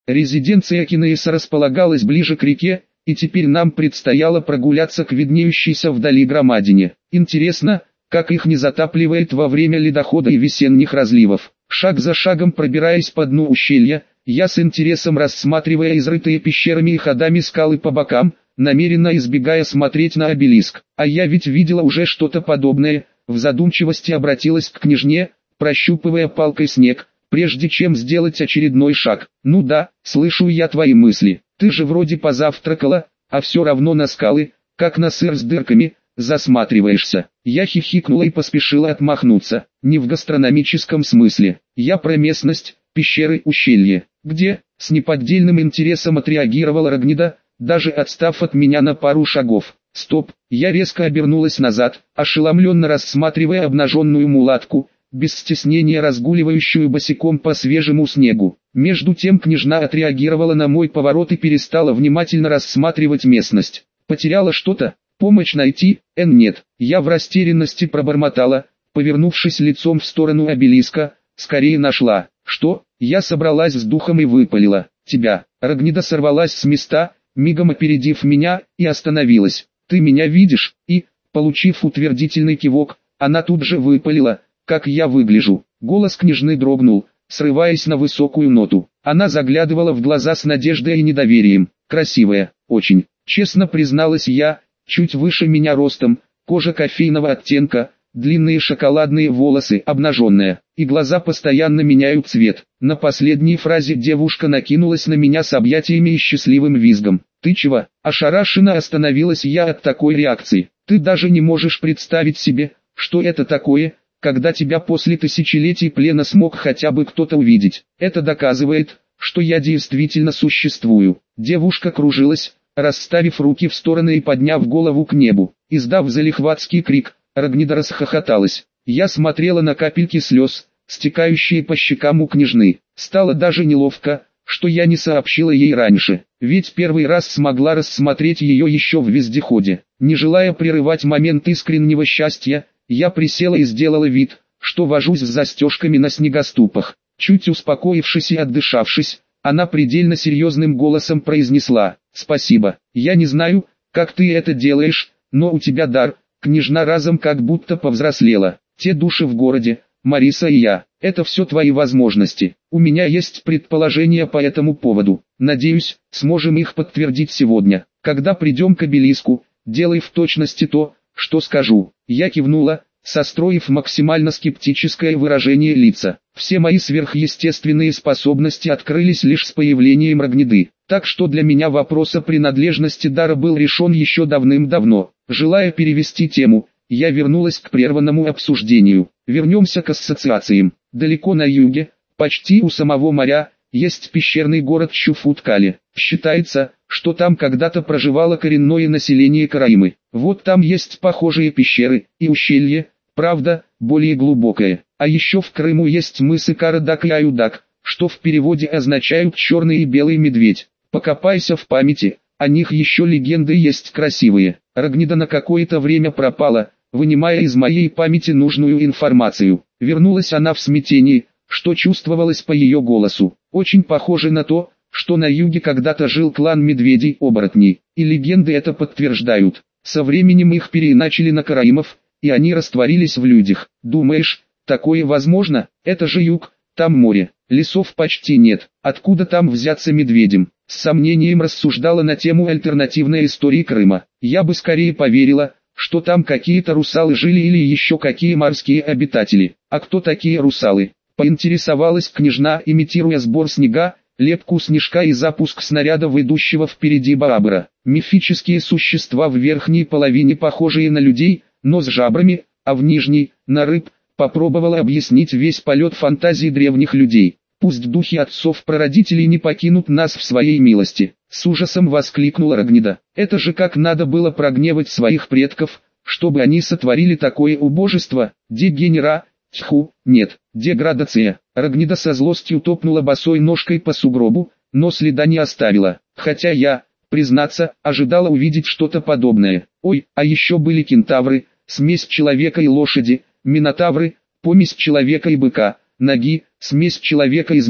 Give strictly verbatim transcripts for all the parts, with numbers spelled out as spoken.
Резиденция Кинеиса располагалась ближе к реке, и теперь нам предстояло прогуляться к виднеющейся вдали громадине. Интересно, как их не затапливает во время ледохода и весенних разливов. Шаг за шагом пробираясь по дну ущелья, я с интересом рассматривая изрытые пещерами и ходами скалы по бокам, намеренно избегая смотреть на обелиск. А я ведь видела уже что-то подобное, в задумчивости обратилась к княжне, прощупывая палкой снег, прежде чем сделать очередной шаг. Ну да, слышу я твои мысли. Ты же вроде позавтракала, а все равно на скалы, как на сыр с дырками, засматриваешься. Я хихикнула и поспешила отмахнуться. Не в гастрономическом смысле. Я про местность, пещеры, ущелье. Где? С неподдельным интересом отреагировала Рогнеда, даже отстав от меня на пару шагов. Стоп, я резко обернулась назад, ошеломленно рассматривая обнаженную мулатку, без стеснения разгуливающую босиком по свежему снегу. Между тем княжна отреагировала на мой поворот и перестала внимательно рассматривать местность. Потеряла что-то? Помощь найти? Эн нет. Я в растерянности пробормотала, повернувшись лицом в сторону обелиска, скорее нашла. Что? Я собралась с духом и выпалила. Тебя. Рогнеда сорвалась с места, мигом опередив меня, и остановилась. Ты меня видишь? И, получив утвердительный кивок, она тут же выпалила, как я выгляжу. Голос княжны дрогнул, срываясь на высокую ноту. Она заглядывала в глаза с надеждой и недоверием. Красивая, очень. Честно призналась я, чуть выше меня ростом, кожа кофейного оттенка, длинные шоколадные волосы, обнаженная, и глаза постоянно меняют цвет. На последней фразе девушка накинулась на меня с объятиями и счастливым визгом. Ты чего? Ошарашенно остановилась я от такой реакции. Ты даже не можешь представить себе, что это такое, когда тебя после тысячелетий плена смог хотя бы кто-то увидеть. Это доказывает, что я действительно существую. Девушка кружилась, расставив руки в стороны и подняв голову к небу. Издав залихватский крик, Рогнеда расхохоталась. Я смотрела на капельки слез, стекающие по щекам у княжны. Стало даже неловко, что я не сообщила ей раньше, ведь первый раз смогла рассмотреть ее еще в вездеходе. Не желая прерывать момент искреннего счастья, я присела и сделала вид, что вожусь с застежками на снегоступах. Чуть успокоившись и отдышавшись, она предельно серьезным голосом произнесла: «Спасибо, я не знаю, как ты это делаешь, но у тебя дар». Княжна разом как будто повзрослела. «Те души в городе, Мариса и я, это все твои возможности. У меня есть предположения по этому поводу. Надеюсь, сможем их подтвердить сегодня. Когда придем к обелиску, делай в точности то, что скажу». Я кивнула, состроив максимально скептическое выражение лица. Все мои сверхъестественные способности открылись лишь с появлением Рогнеды, так что для меня вопрос о принадлежности дара был решен еще давным-давно. Желая перевести тему, я вернулась к прерванному обсуждению. Вернемся к ассоциациям. Далеко на юге, почти у самого моря, есть пещерный город Чуфуткале. Считается, что там когда-то проживало коренное население Караимы. Вот там есть похожие пещеры и ущелье, правда, более глубокое. А еще в Крыму есть мысы Карадак и Аюдак, что в переводе означают «черный и белый медведь». Покопайся в памяти, о них еще легенды есть красивые. Рогнеда на какое-то время пропала, вынимая из моей памяти нужную информацию. Вернулась она в смятении, что чувствовалось по ее голосу. Очень похоже на то, что на юге когда-то жил клан медведей-оборотней, и легенды это подтверждают. Со временем их переиначили на караимов, и они растворились в людях. Думаешь, такое возможно? Это же юг, там море, лесов почти нет. Откуда там взяться медведям? С сомнением рассуждала на тему альтернативной истории Крыма. Я бы скорее поверила, что там какие-то русалы жили или еще какие морские обитатели. А кто такие русалы? Поинтересовалась княжна, имитируя сбор снега, лепку снежка и запуск снаряда, идущего впереди Баабра. Мифические существа в верхней половине похожие на людей, но с жабрами, а в нижней – на рыб. Попробовала объяснить весь полет фантазии древних людей. Пусть духи отцов-прародителей не покинут нас в своей милости. С ужасом воскликнула Рогнеда. Это же как надо было прогневать своих предков, чтобы они сотворили такое убожество. Дегенера, тьфу, нет, деградация. Рогнеда со злостью топнула босой ножкой по сугробу, но следа не оставила. Хотя я, признаться, ожидала увидеть что-то подобное. Ой, а еще были кентавры, смесь человека и лошади, минотавры, помесь человека и быка, ноги, смесь человека и змеи,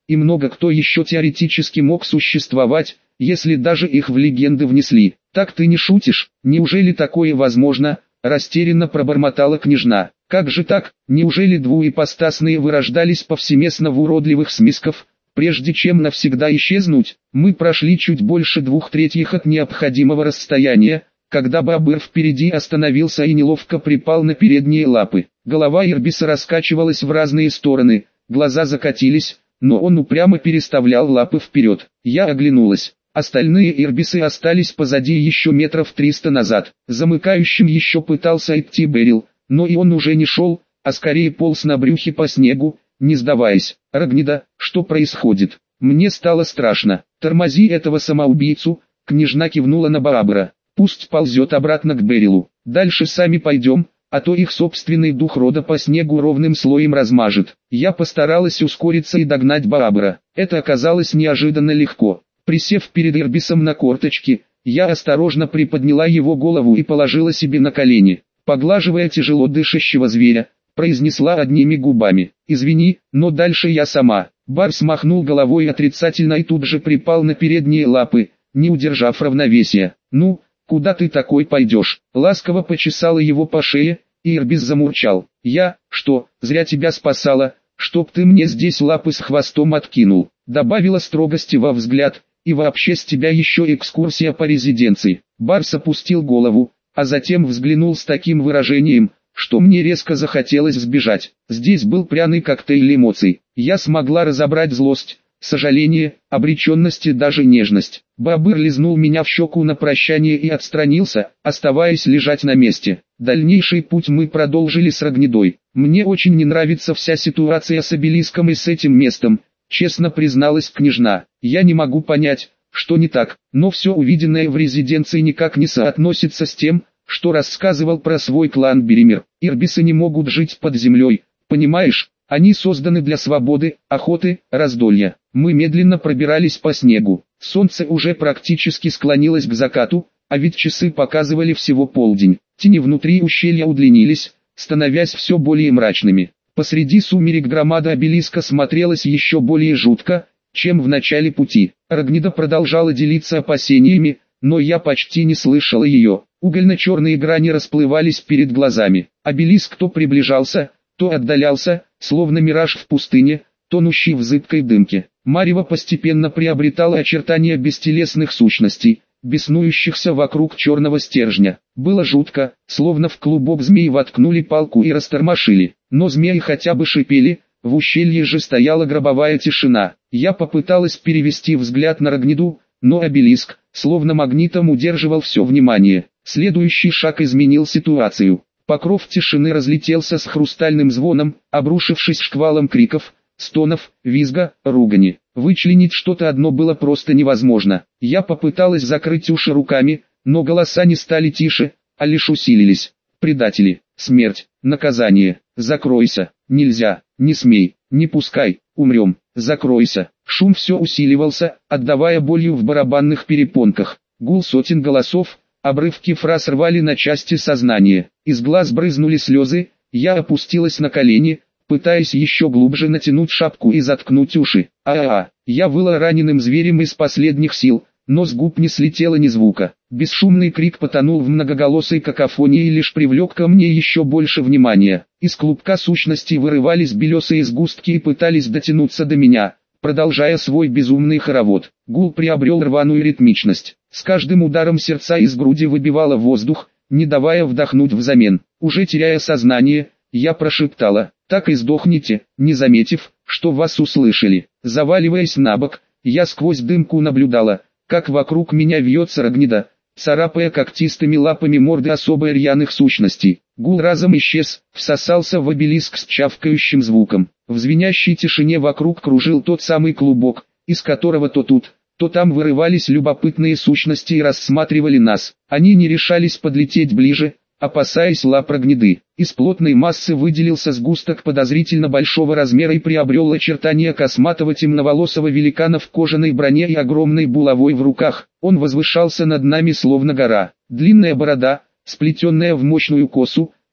и много кто еще теоретически мог существовать, если даже их в легенды внесли. Так ты не шутишь? Неужели такое возможно? Растерянно пробормотала княжна. Как же так? Неужели двуипостасные вырождались повсеместно в уродливых смисков, прежде чем навсегда исчезнуть? Мы прошли чуть больше двух третьих от необходимого расстояния, когда бобр впереди остановился и неловко припал на передние лапы. Голова Ирбиса раскачивалась в разные стороны, глаза закатились, но он упрямо переставлял лапы вперед. Я оглянулась. Остальные ирбисы остались позади еще метров триста назад. Замыкающим еще пытался идти Берил, но и он уже не шел, а скорее полз на брюхе по снегу, не сдаваясь. Рогнида, что происходит? Мне стало страшно. Тормози этого самоубийцу, княжна кивнула на Баабра. Пусть ползет обратно к Берилу. Дальше сами пойдем, а то их собственный дух рода по снегу ровным слоем размажет. Я постаралась ускориться и догнать Баабра. Это оказалось неожиданно легко. Присев перед Ирбисом на корточки, я осторожно приподняла его голову и положила себе на колени. Поглаживая тяжело дышащего зверя, произнесла одними губами: «Извини, но дальше я сама». Барс махнул головой отрицательно и тут же припал на передние лапы, не удержав равновесия. «Ну, куда ты такой пойдешь?» Ласково почесала его по шее, и Ирбис замурчал. «Я, что, зря тебя спасала, чтоб ты мне здесь лапы с хвостом откинул?» Добавила строгости во взгляд. «И вообще с тебя еще экскурсия по резиденции». Барс опустил голову, а затем взглянул с таким выражением, что мне резко захотелось сбежать. Здесь был пряный коктейль эмоций. Я смогла разобрать злость, сожаление, обреченность и даже нежность. Бобр лизнул меня в щеку на прощание и отстранился, оставаясь лежать на месте. Дальнейший путь мы продолжили с Рогнидой. Мне очень не нравится вся ситуация с обелиском и с этим местом, честно призналась княжна. Я не могу понять, что не так, но все увиденное в резиденции никак не соотносится с тем, что рассказывал про свой клан Беримир. Ирбисы не могут жить под землей, понимаешь? Они созданы для свободы, охоты, раздолья. Мы медленно пробирались по снегу. Солнце уже практически склонилось к закату, а ведь часы показывали всего полдень. Тени внутри ущелья удлинились, становясь все более мрачными. Посреди сумерек громада обелиска смотрелась еще более жутко, чем в начале пути. Рогнида продолжала делиться опасениями, но я почти не слышала ее. Угольно-черные грани расплывались перед глазами. Обелиск то приближался, то отдалялся, словно мираж в пустыне, тонущий в зыбкой дымке. Марево постепенно приобретало очертания бестелесных сущностей, беснующихся вокруг черного стержня. Было жутко, словно в клубок змей воткнули палку и растормошили. Но змеи хотя бы шипели, в ущелье же стояла гробовая тишина. Я попыталась перевести взгляд на Рогниду, но обелиск, словно магнитом, удерживал все внимание. Следующий шаг изменил ситуацию. Покров тишины разлетелся с хрустальным звоном, обрушившись шквалом криков, стонов, визга, ругани. Вычленить что-то одно было просто невозможно. Я попыталась закрыть уши руками, но голоса не стали тише, а лишь усилились. Предатели, смерть, наказание, закройся, нельзя, не смей, не пускай, умрем, закройся. Шум все усиливался, отдавая болью в барабанных перепонках. Гул сотен голосов, обрывки фраз рвали на части сознание. Из глаз брызнули слезы, я опустилась на колени, пытаясь еще глубже натянуть шапку и заткнуть уши. А-а-а, я выла раненым зверем из последних сил, но с губ не слетело ни звука. Бесшумный крик потонул в многоголосой какофонии и лишь привлек ко мне еще больше внимания. Из клубка сущностей вырывались белесые сгустки и пытались дотянуться до меня, продолжая свой безумный хоровод. Гул приобрел рваную ритмичность. С каждым ударом сердца из груди выбивало воздух, не давая вдохнуть взамен. Уже теряя сознание, я прошептала: «Так и сдохните», не заметив, что вас услышали. Заваливаясь на бок, я сквозь дымку наблюдала, как вокруг меня вьется Рогнида, царапая когтистыми лапами морды особо рьяных сущностей. Гул разом исчез, всосался в обелиск с чавкающим звуком. В звенящей тишине вокруг кружил тот самый клубок, из которого то тут, то там вырывались любопытные сущности и рассматривали нас. Они не решались подлететь ближе, опасаясь лап Рогниды. Из плотной массы выделился сгусток подозрительно большого размера и приобрел очертания косматого темноволосого великана в кожаной броне и огромной булавой в руках. Он возвышался над нами словно гора. Длинная борода, сплетенная в мощную косу,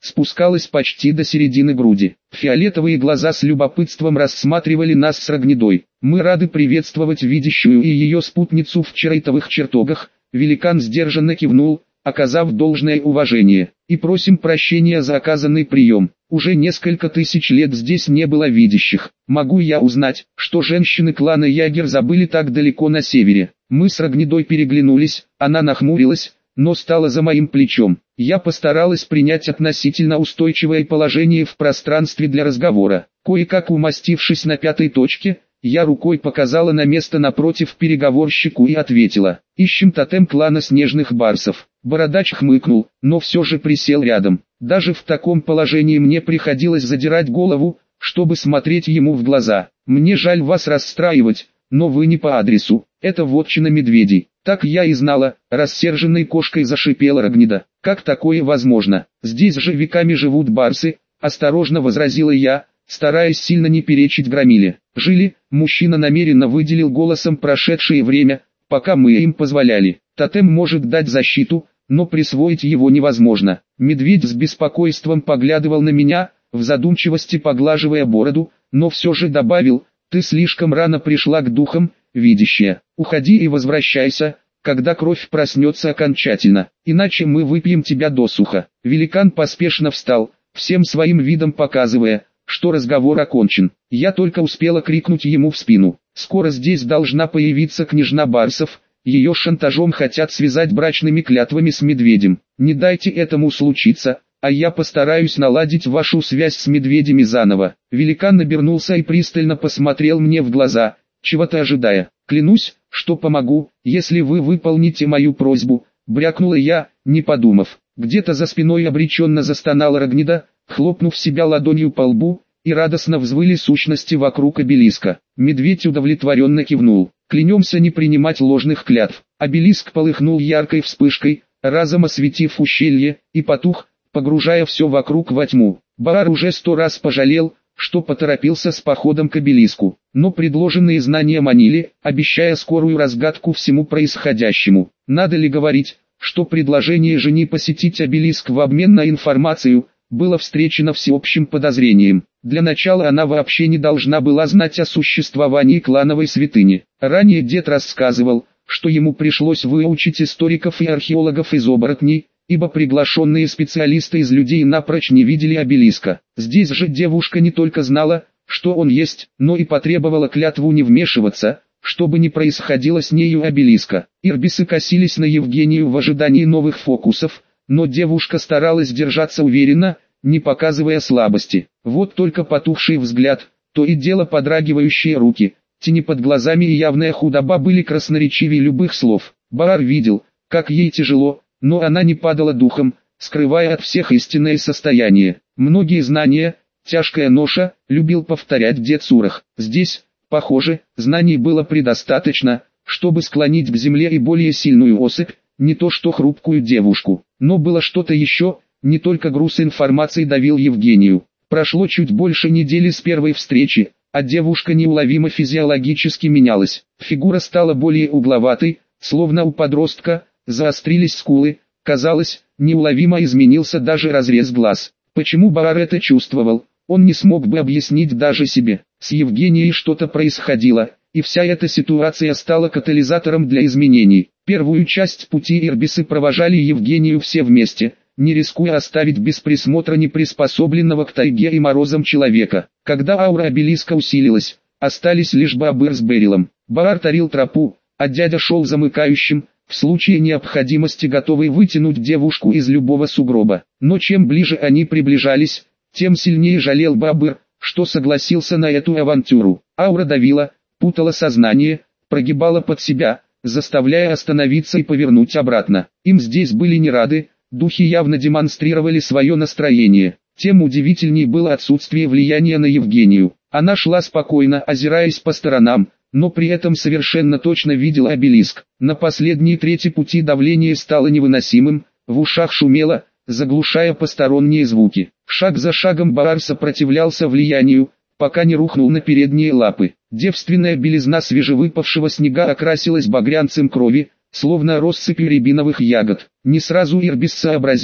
спускалась почти до середины груди. Фиолетовые глаза с любопытством рассматривали нас с Рогнедой. Мы рады приветствовать видящую и ее спутницу в чрейтовых чертогах. Великан сдержанно кивнул, оказав должное уважение, и просим прощения за оказанный прием. Уже несколько тысяч лет здесь не было видящих. Могу я узнать, что женщины клана Ягер забыли так далеко на севере? Мы с Рогнедой переглянулись, она нахмурилась, но стала за моим плечом. Я постаралась принять относительно устойчивое положение в пространстве для разговора. Кое-как умастившись на пятой точке, я рукой показала на место напротив переговорщику и ответила: «Ищем тотем клана снежных барсов». Бородач хмыкнул, но все же присел рядом. Даже в таком положении мне приходилось задирать голову, чтобы смотреть ему в глаза. «Мне жаль вас расстраивать, но вы не по адресу, это вотчина медведей». «Так я и знала», — рассерженной кошкой зашипела Рогнеда. «Как такое возможно? Здесь же веками живут барсы», — осторожно возразила я, стараясь сильно не перечить Громиле. «Жили», — мужчина намеренно выделил голосом прошедшее время, пока мы им позволяли. «Тотем может дать защиту, но присвоить его невозможно». Медведь с беспокойством поглядывал на меня, в задумчивости поглаживая бороду, но все же добавил: «Ты слишком рано пришла к духам, видящая. Уходи и возвращайся, когда кровь проснется окончательно, иначе мы выпьем тебя досуха». Великан поспешно встал, всем своим видом показывая, что разговор окончен. Я только успела крикнуть ему в спину: «Скоро здесь должна появиться княжна Барсов, ее шантажом хотят связать брачными клятвами с медведем. Не дайте этому случиться, а я постараюсь наладить вашу связь с медведями заново». Великан обернулся и пристально посмотрел мне в глаза, чего-то ожидая. «Клянусь, что помогу, если вы выполните мою просьбу», — брякнула я, не подумав. Где-то за спиной обреченно застонала Рогнеда, хлопнув себя ладонью по лбу, и радостно взвыли сущности вокруг обелиска. Медведь удовлетворенно кивнул. «Клянемся не принимать ложных клятв». Обелиск полыхнул яркой вспышкой, разом осветив ущелье, и потух, погружая все вокруг во тьму. Баар уже сто раз пожалел, что поторопился с походом к обелиску, но предложенные знания манили, обещая скорую разгадку всему происходящему. Надо ли говорить, что предложение жени посетить обелиск в обмен на информацию было встречено всеобщим подозрением. Для начала она вообще не должна была знать о существовании клановой святыни. Ранее дед рассказывал, что ему пришлось выучить историков и археологов из оборотней, ибо приглашенные специалисты из людей напрочь не видели обелиска. Здесь же девушка не только знала, что он есть, но и потребовала клятву не вмешиваться, чтобы не происходило с нею обелиска. Ирбисы косились на Евгению в ожидании новых фокусов, но девушка старалась держаться уверенно, не показывая слабости. Вот только потухший взгляд, то и дело подрагивающие руки, тени под глазами и явная худоба были красноречивее любых слов. Баар видел, как ей тяжело, но она не падала духом, скрывая от всех истинное состояние. Многие знания, тяжкая ноша, любил повторять дед Сурах. Здесь, похоже, знаний было предостаточно, чтобы склонить к земле и более сильную особь, не то что хрупкую девушку. Но было что-то еще, не только груз информации давил Евгению. Прошло чуть больше недели с первой встречи, а девушка неуловимо физиологически менялась. Фигура стала более угловатой, словно у подростка, заострились скулы, казалось, неуловимо изменился даже разрез глаз. Почему Баар это чувствовал, он не смог бы объяснить даже себе. С Евгенией что-то происходило, и вся эта ситуация стала катализатором для изменений. Первую часть пути ирбисы провожали Евгению все вместе, не рискуя оставить без присмотра неприспособленного к тайге и морозам человека. Когда аура обелиска усилилась, остались лишь Баабыр с Берилом. Баар тарил тропу, а дядя шел замыкающим, в случае необходимости готовый вытянуть девушку из любого сугроба. Но чем ближе они приближались, тем сильнее жалел Баабыр, что согласился на эту авантюру. Аура давила, путала сознание, прогибала под себя, заставляя остановиться и повернуть обратно. Им здесь были не рады, духи явно демонстрировали свое настроение. Тем удивительней было отсутствие влияния на Евгению. Она шла спокойно, озираясь по сторонам, но при этом совершенно точно видела обелиск. На последней трети пути давление стало невыносимым, в ушах шумело, заглушая посторонние звуки. Шаг за шагом Баар сопротивлялся влиянию, пока не рухнул на передние лапы. Девственная белизна свежевыпавшего снега окрасилась багрянцем крови, словно россыпью рябиновых ягод. Не сразу ирбис сообразил,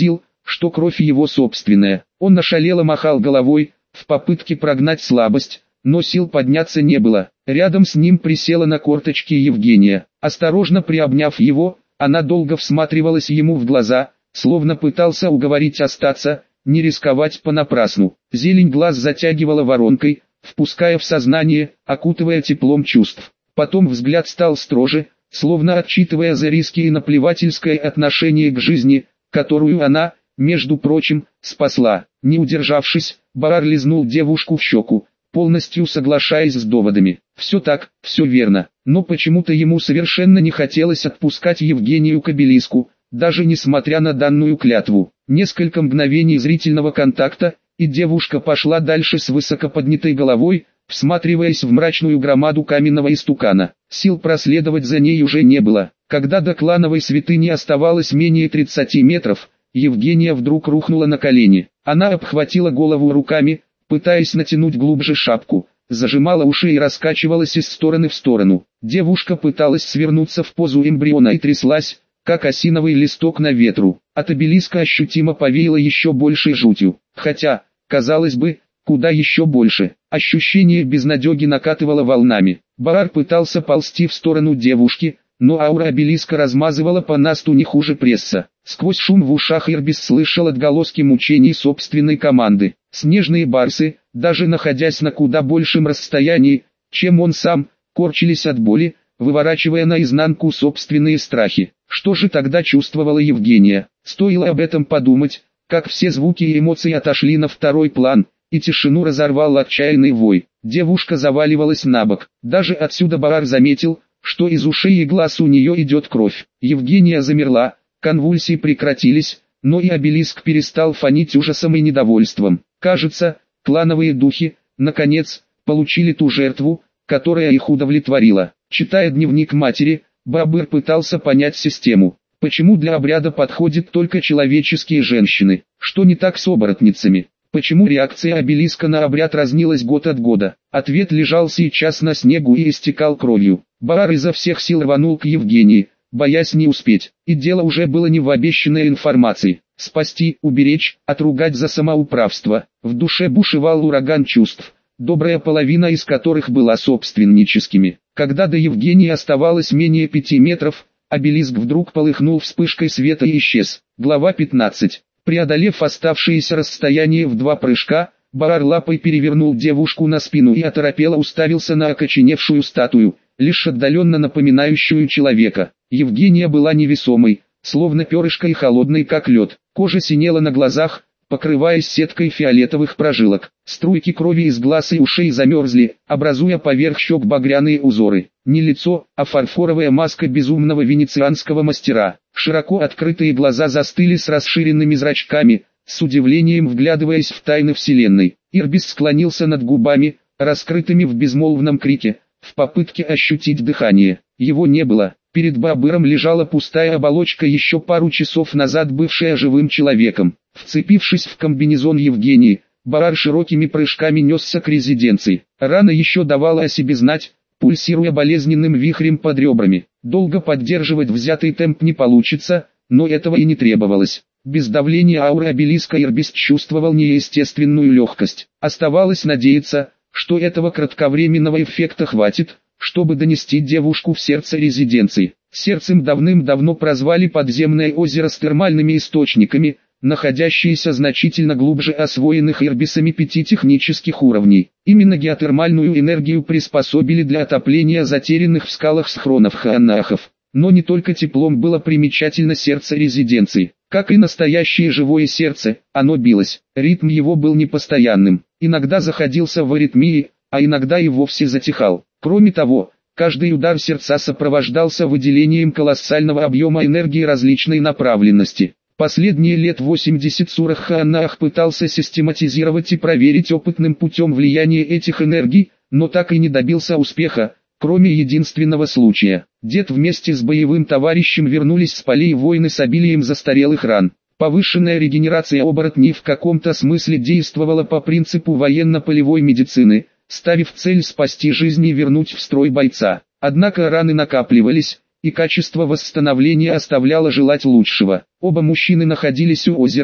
что кровь его собственная. Он ошалело махал головой, в попытке прогнать слабость, но сил подняться не было. Рядом с ним присела на корточки Евгения. Осторожно приобняв его, она долго всматривалась ему в глаза, словно пытался уговорить остаться, не рисковать понапрасну. Зелень глаз затягивала воронкой, впуская в сознание, окутывая теплом чувств. Потом взгляд стал строже, словно отчитывая за риски и наплевательское отношение к жизни, которую она, между прочим, спасла. Не удержавшись, Баар лизнул девушку в щеку, полностью соглашаясь с доводами. Все так, все верно, но почему-то ему совершенно не хотелось отпускать Евгению к обелиску, даже несмотря на данную клятву. Несколько мгновений зрительного контакта, и девушка пошла дальше с высоко поднятой головой, всматриваясь в мрачную громаду каменного истукана. Сил проследовать за ней уже не было. Когда до клановой святыни оставалось менее тридцати метров, Евгения вдруг рухнула на колени. Она обхватила голову руками, пытаясь натянуть глубже шапку, зажимала уши и раскачивалась из стороны в сторону. Девушка пыталась свернуться в позу эмбриона и тряслась, как осиновый листок на ветру. От обелиска ощутимо повеяло еще большей жутью. Хотя, казалось бы, куда еще больше. Ощущение безнадеги накатывало волнами. Баар пытался ползти в сторону девушки, но аура обелиска размазывала по насту не хуже пресса. Сквозь шум в ушах Ирбис слышал отголоски мучений собственной команды. Снежные барсы, даже находясь на куда большем расстоянии, чем он сам, корчились от боли, выворачивая наизнанку собственные страхи. Что же тогда чувствовала Евгения? Стоило об этом подумать, как все звуки и эмоции отошли на второй план, и тишину разорвал отчаянный вой. Девушка заваливалась на бок. Даже отсюда Баар заметил, что из ушей и глаз у нее идет кровь. Евгения замерла, конвульсии прекратились, но и обелиск перестал фонить ужасом и недовольством. Кажется, клановые духи, наконец, получили ту жертву, которая их удовлетворила. Читая дневник матери, Баабыр пытался понять систему. Почему для обряда подходят только человеческие женщины? Что не так с оборотницами? Почему реакция обелиска на обряд разнилась год от года? Ответ лежал сейчас на снегу и истекал кровью. Баар изо всех сил рванул к Евгении, боясь не успеть. И дело уже было не в обещанной информации. Спасти, уберечь, отругать за самоуправство. В душе бушевал ураган чувств, добрая половина из которых была собственническими. Когда до Евгении оставалось менее пяти метров, обелиск вдруг полыхнул вспышкой света и исчез. Глава пятнадцать. Преодолев оставшееся расстояние в два прыжка, Баар лапой перевернул девушку на спину и оторопело уставился на окоченевшую статую, лишь отдаленно напоминающую человека. Евгения была невесомой, словно перышко и холодной как лед. Кожа синела на глазах, покрываясь сеткой фиолетовых прожилок. Струйки крови из глаз и ушей замерзли, образуя поверх щек багряные узоры. Не лицо, а фарфоровая маска безумного венецианского мастера. Широко открытые глаза застыли с расширенными зрачками, с удивлением вглядываясь в тайны вселенной. Ирбис склонился над губами, раскрытыми в безмолвном крике, в попытке ощутить дыхание. Его не было. Перед Баабыром лежала пустая оболочка, еще пару часов назад бывшая живым человеком. Вцепившись в комбинезон Евгении, Баар широкими прыжками несся к резиденции. Рана еще давала о себе знать, пульсируя болезненным вихрем под ребрами. Долго поддерживать взятый темп не получится, но этого и не требовалось. Без давления ауры обелиска Ирбис чувствовал неестественную легкость. Оставалось надеяться, что этого кратковременного эффекта хватит, чтобы донести девушку в сердце резиденции. Сердцем давным-давно прозвали подземное озеро с термальными источниками, находящиеся значительно глубже освоенных Ирбисами пяти технических уровней. Именно геотермальную энергию приспособили для отопления затерянных в скалах схронов хаанахов. Но не только теплом было примечательно сердце резиденции. Как и настоящее живое сердце, оно билось. Ритм его был непостоянным. Иногда заходился в аритмии, а иногда и вовсе затихал. Кроме того, каждый удар сердца сопровождался выделением колоссального объема энергии различной направленности. Последние лет восемьдесят Сурах Хаанах пытался систематизировать и проверить опытным путем влияние этих энергий, но так и не добился успеха, кроме единственного случая. Дед вместе с боевым товарищем вернулись с полей войны с обилием застарелых ран. Повышенная регенерация оборотней в каком-то смысле действовала по принципу военно-полевой медицины, ставив цель спасти жизнь и вернуть в строй бойца. Однако раны накапливались, и качество восстановления оставляло желать лучшего. Оба мужчины находились у озера,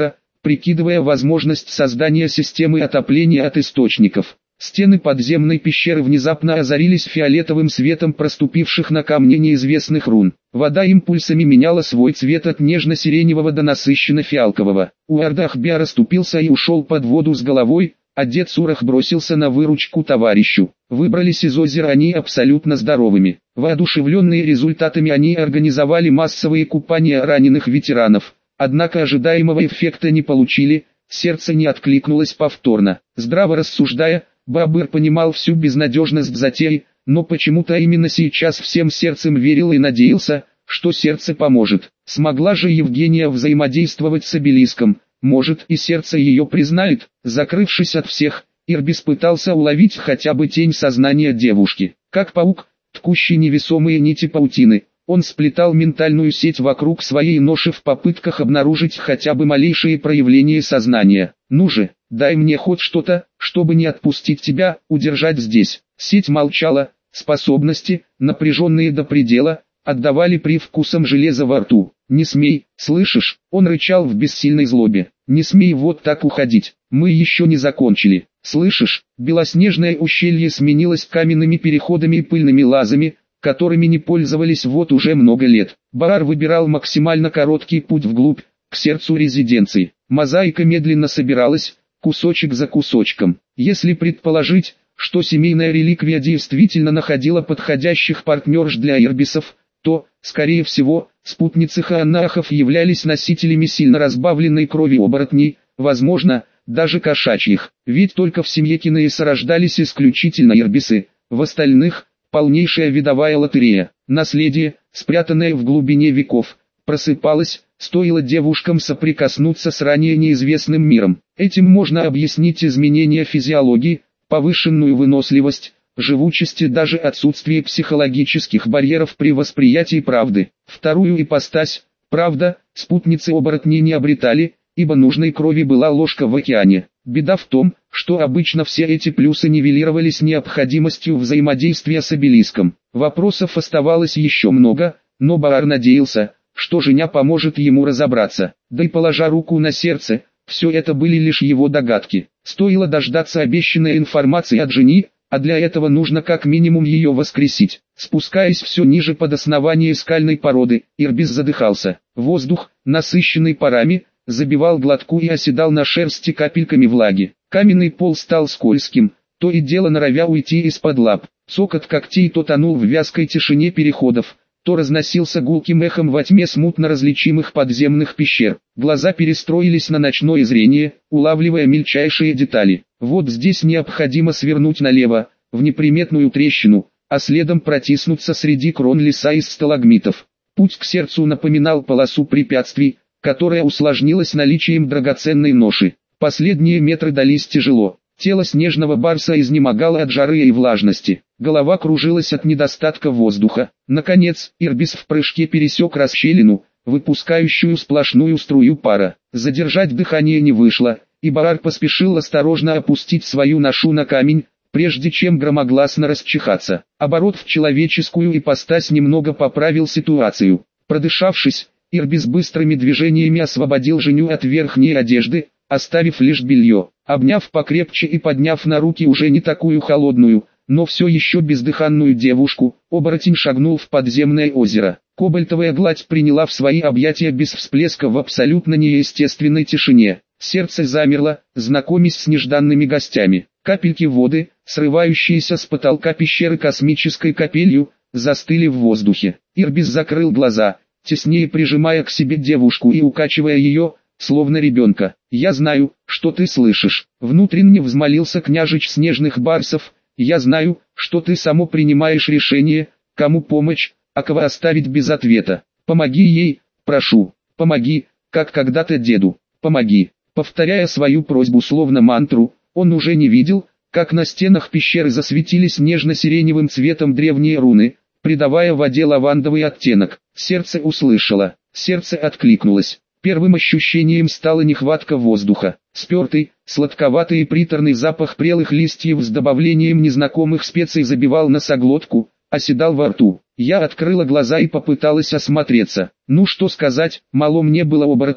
прикидывая возможность создания системы отопления от источников. Стены подземной пещеры внезапно озарились фиолетовым светом проступивших на камне неизвестных рун. Вода импульсами меняла свой цвет от нежно-сиреневого до насыщенно-фиалкового. Уардахбя расступился и ушел под воду с головой, а дед Сурах бросился на выручку товарищу. Выбрались из озера они абсолютно здоровыми. Воодушевленные результатами они организовали массовые купания раненых ветеранов, однако ожидаемого эффекта не получили, сердце не откликнулось повторно. Здраво рассуждая, Бабыр понимал всю безнадежность затеи, но почему-то именно сейчас всем сердцем верил и надеялся, что сердце поможет. Смогла же Евгения взаимодействовать с обелиском, может и сердце ее признает. Закрывшись от всех, Ирбис пытался уловить хотя бы тень сознания девушки. Как паук, ткущий невесомые нити паутины, он сплетал ментальную сеть вокруг своей ноши в попытках обнаружить хотя бы малейшие проявления сознания. «Ну же, дай мне хоть что-то, чтобы не отпустить тебя, удержать здесь». Сеть молчала, способности, напряженные до предела, отдавали привкусом железа во рту. «Не смей, слышишь?» Он рычал в бессильной злобе. «Не смей вот так уходить, мы еще не закончили. Слышишь?» Белоснежное ущелье сменилось каменными переходами и пыльными лазами, которыми не пользовались вот уже много лет. Баар выбирал максимально короткий путь вглубь, к сердцу резиденции. Мозаика медленно собиралась, кусочек за кусочком. Если предположить, что семейная реликвия действительно находила подходящих партнерш для ирбисов, то, скорее всего, спутницы хаанахов являлись носителями сильно разбавленной крови оборотней, возможно, даже кошачьих. Ведь только в семье Кинеиса рождались исключительно ирбисы, в остальных – полнейшая видовая лотерея. Наследие, спрятанное в глубине веков, просыпалось, стоило девушкам соприкоснуться с ранее неизвестным миром. Этим можно объяснить изменения физиологии, повышенную выносливость, живучесть и даже отсутствие психологических барьеров при восприятии правды. Вторую ипостась, правда, спутницы оборотней не обретали, ибо нужной крови была ложка в океане. Беда в том, что обычно все эти плюсы нивелировались необходимостью взаимодействия с обелиском. Вопросов оставалось еще много, но Баар надеялся, что Женя поможет ему разобраться. Да и положа руку на сердце, все это были лишь его догадки. Стоило дождаться обещанной информации от Жени, а для этого нужно как минимум ее воскресить. Спускаясь все ниже под основание скальной породы, Ирбис задыхался. Воздух, насыщенный парами, забивал глотку и оседал на шерсти капельками влаги. Каменный пол стал скользким, то и дело норовя уйти из-под лап. Цокот когтей то тонул в вязкой тишине переходов, то разносился гулким эхом во тьме смутно различимых подземных пещер. Глаза перестроились на ночное зрение, улавливая мельчайшие детали. Вот здесь необходимо свернуть налево, в неприметную трещину, а следом протиснуться среди крон леса из сталагмитов. Путь к сердцу напоминал полосу препятствий, которая усложнилась наличием драгоценной ноши. Последние метры дались тяжело. Тело снежного барса изнемогало от жары и влажности. Голова кружилась от недостатка воздуха. Наконец, Ирбис в прыжке пересек расщелину, выпускающую сплошную струю пара. Задержать дыхание не вышло, и Баар поспешил осторожно опустить свою ношу на камень, прежде чем громогласно расчихаться. Оборот в человеческую ипостась немного поправил ситуацию. Продышавшись, Ирбис быстрыми движениями освободил Женю от верхней одежды, оставив лишь белье. Обняв покрепче и подняв на руки уже не такую холодную, но все еще бездыханную девушку, оборотень шагнул в подземное озеро. Кобальтовая гладь приняла в свои объятия без всплеска в абсолютно неестественной тишине. Сердце замерло, знакомясь с нежданными гостями. Капельки воды, срывающиеся с потолка пещеры космической капелью, застыли в воздухе. Ирбис закрыл глаза, теснее прижимая к себе девушку и укачивая ее, словно ребенка. «Я знаю, что ты слышишь», — внутренне взмолился княжич снежных барсов. «Я знаю, что ты само принимаешь решение, кому помочь, а кого оставить без ответа. Помоги ей, прошу, помоги, как когда-то деду, помоги». Повторяя свою просьбу словно мантру, он уже не видел, как на стенах пещеры засветились нежно-сиреневым цветом древние руны, придавая воде лавандовый оттенок. Сердце услышало, сердце откликнулось. Первым ощущением стала нехватка воздуха. Спертый, сладковатый и приторный запах прелых листьев с добавлением незнакомых специй забивал носоглотку, оседал во рту. Я открыла глаза и попыталась осмотреться. Ну что сказать, мало мне было оборотней,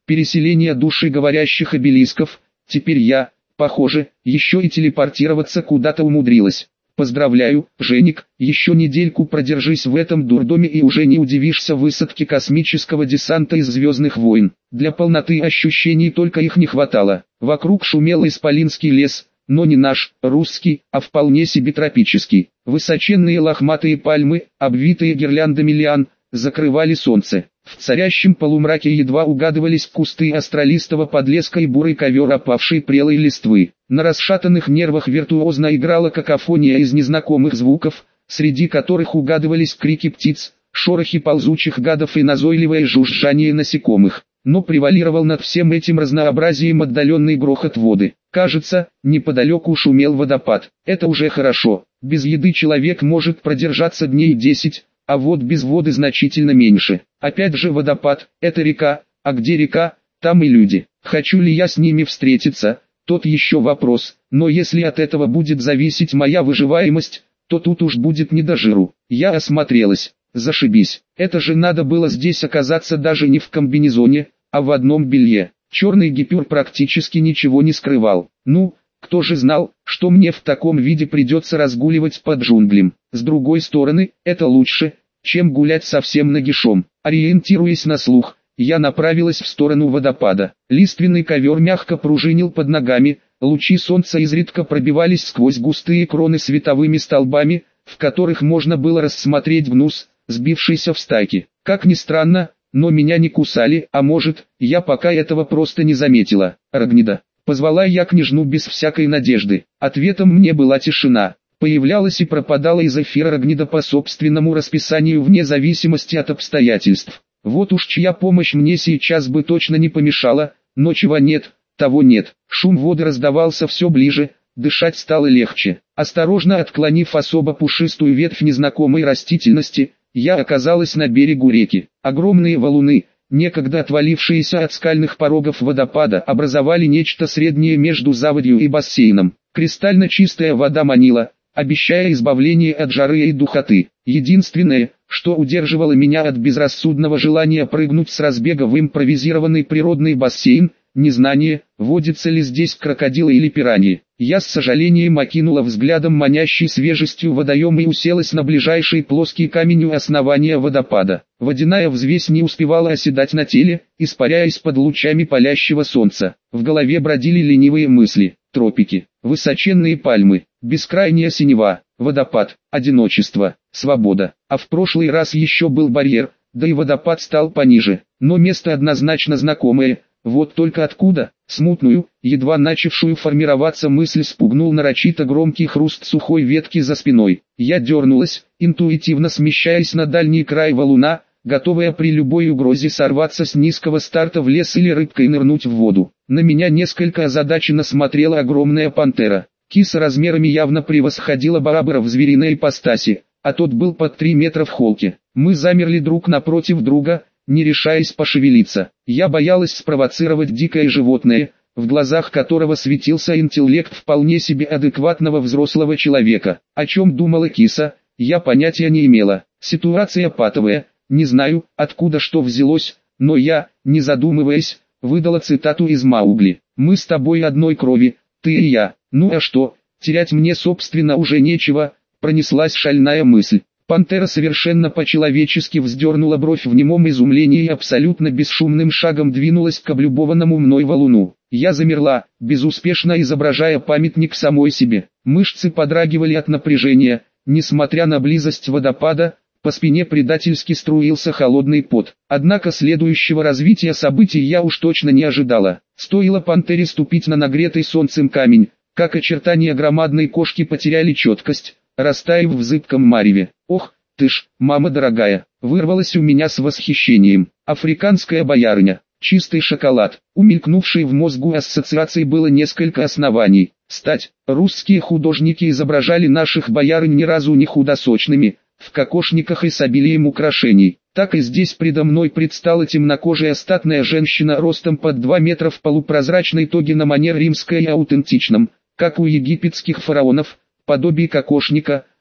переселение души говорящих обелисков, теперь я, похоже, еще и телепортироваться куда-то умудрилась. Поздравляю, Женик, еще недельку продержись в этом дурдоме и уже не удивишься высадке космического десанта из «Звездных войн». Для полноты ощущений только их не хватало. Вокруг шумел исполинский лес, но не наш, русский, а вполне себе тропический. Высоченные лохматые пальмы, обвитые гирляндами лиан, закрывали солнце. В царящем полумраке едва угадывались кусты астролистого подлеска и бурый ковер опавшей прелой листвы. На расшатанных нервах виртуозно играла какофония из незнакомых звуков, среди которых угадывались крики птиц, шорохи ползучих гадов и назойливое жужжание насекомых. Но превалировал над всем этим разнообразием отдаленный грохот воды. Кажется, неподалеку шумел водопад. Это уже хорошо. Без еды человек может продержаться дней десять, а вот без воды значительно меньше. Опять же водопад, это река, а где река, там и люди. Хочу ли я с ними встретиться, тот еще вопрос, но если от этого будет зависеть моя выживаемость, то тут уж будет не до жиру. Я осмотрелась. Зашибись, это же надо было здесь оказаться даже не в комбинезоне, а в одном белье. Черный гипюр практически ничего не скрывал. Ну, кто же знал, что мне в таком виде придется разгуливать под джунглем. С другой стороны, это лучше, чем гулять совсем нагишом. Ориентируясь на слух, я направилась в сторону водопада. Лиственный ковер мягко пружинил под ногами, лучи солнца изредка пробивались сквозь густые кроны световыми столбами, в которых можно было рассмотреть гнус, сбившийся в стайки. Как ни странно, но меня не кусали, а может, я пока этого просто не заметила. Рогнида. Позвала я княжну без всякой надежды. Ответом мне была тишина. Появлялась и пропадала из эфира Рогнида по собственному расписанию вне зависимости от обстоятельств. Вот уж чья помощь мне сейчас бы точно не помешала, но чего нет, того нет. Шум воды раздавался все ближе, дышать стало легче. Осторожно отклонив особо пушистую ветвь незнакомой растительности, я оказалась на берегу реки. Огромные валуны, некогда отвалившиеся от скальных порогов водопада, образовали нечто среднее между заводью и бассейном. Кристально чистая вода манила, обещая избавление от жары и духоты. Единственное, что удерживало меня от безрассудного желания прыгнуть с разбега в импровизированный природный бассейн, незнание, водится ли здесь крокодилы или пираньи. Я с сожалением окинула взглядом манящий свежестью водоем и уселась на ближайший плоский камень у основания водопада. Водяная взвесь не успевала оседать на теле, испаряясь под лучами палящего солнца. В голове бродили ленивые мысли. Тропики, высоченные пальмы, бескрайняя синева, водопад, одиночество, свобода. А в прошлый раз еще был барьер, да и водопад стал пониже, но место однозначно знакомое. Вот только откуда? Смутную, едва начавшую формироваться мысль спугнул нарочито громкий хруст сухой ветки за спиной. Я дернулась, интуитивно смещаясь на дальний край валуна, готовая при любой угрозе сорваться с низкого старта в лес или рыбкой нырнуть в воду. На меня несколько озадаченно смотрела огромная пантера. Киса размерами явно превосходила барабара в звериной ипостаси, а тот был под три метра в холке. Мы замерли друг напротив друга, не решаясь пошевелиться. Я боялась спровоцировать дикое животное, в глазах которого светился интеллект вполне себе адекватного взрослого человека. О чем думала киса, я понятия не имела. Ситуация патовая, не знаю, откуда что взялось, но я, не задумываясь, выдала цитату из Маугли. «Мы с тобой одной крови, ты и я, ну а что, терять мне собственно уже нечего», пронеслась шальная мысль. Пантера совершенно по-человечески вздернула бровь в немом изумлении и абсолютно бесшумным шагом двинулась к облюбованному мной валуну. Я замерла, безуспешно изображая памятник самой себе. Мышцы подрагивали от напряжения, несмотря на близость водопада, по спине предательски струился холодный пот. Однако следующего развития событий я уж точно не ожидала. Стоило пантере ступить на нагретый солнцем камень, как очертания громадной кошки потеряли четкость, растаяв в зыбком мареве. «Ох, ты ж, мама дорогая!» вырвалось у меня с восхищением. Африканская боярыня, чистый шоколад. У мелькнувшей в мозгу ассоциации было несколько оснований. Стать, русские художники изображали наших боярынь ни разу не худосочными, в кокошниках и с обилием украшений. Так и здесь предо мной предстала темнокожая статная женщина ростом под два метра в полупрозрачной тоге на манер римской и аутентичном, как у египетских фараонов, подобие кокошника,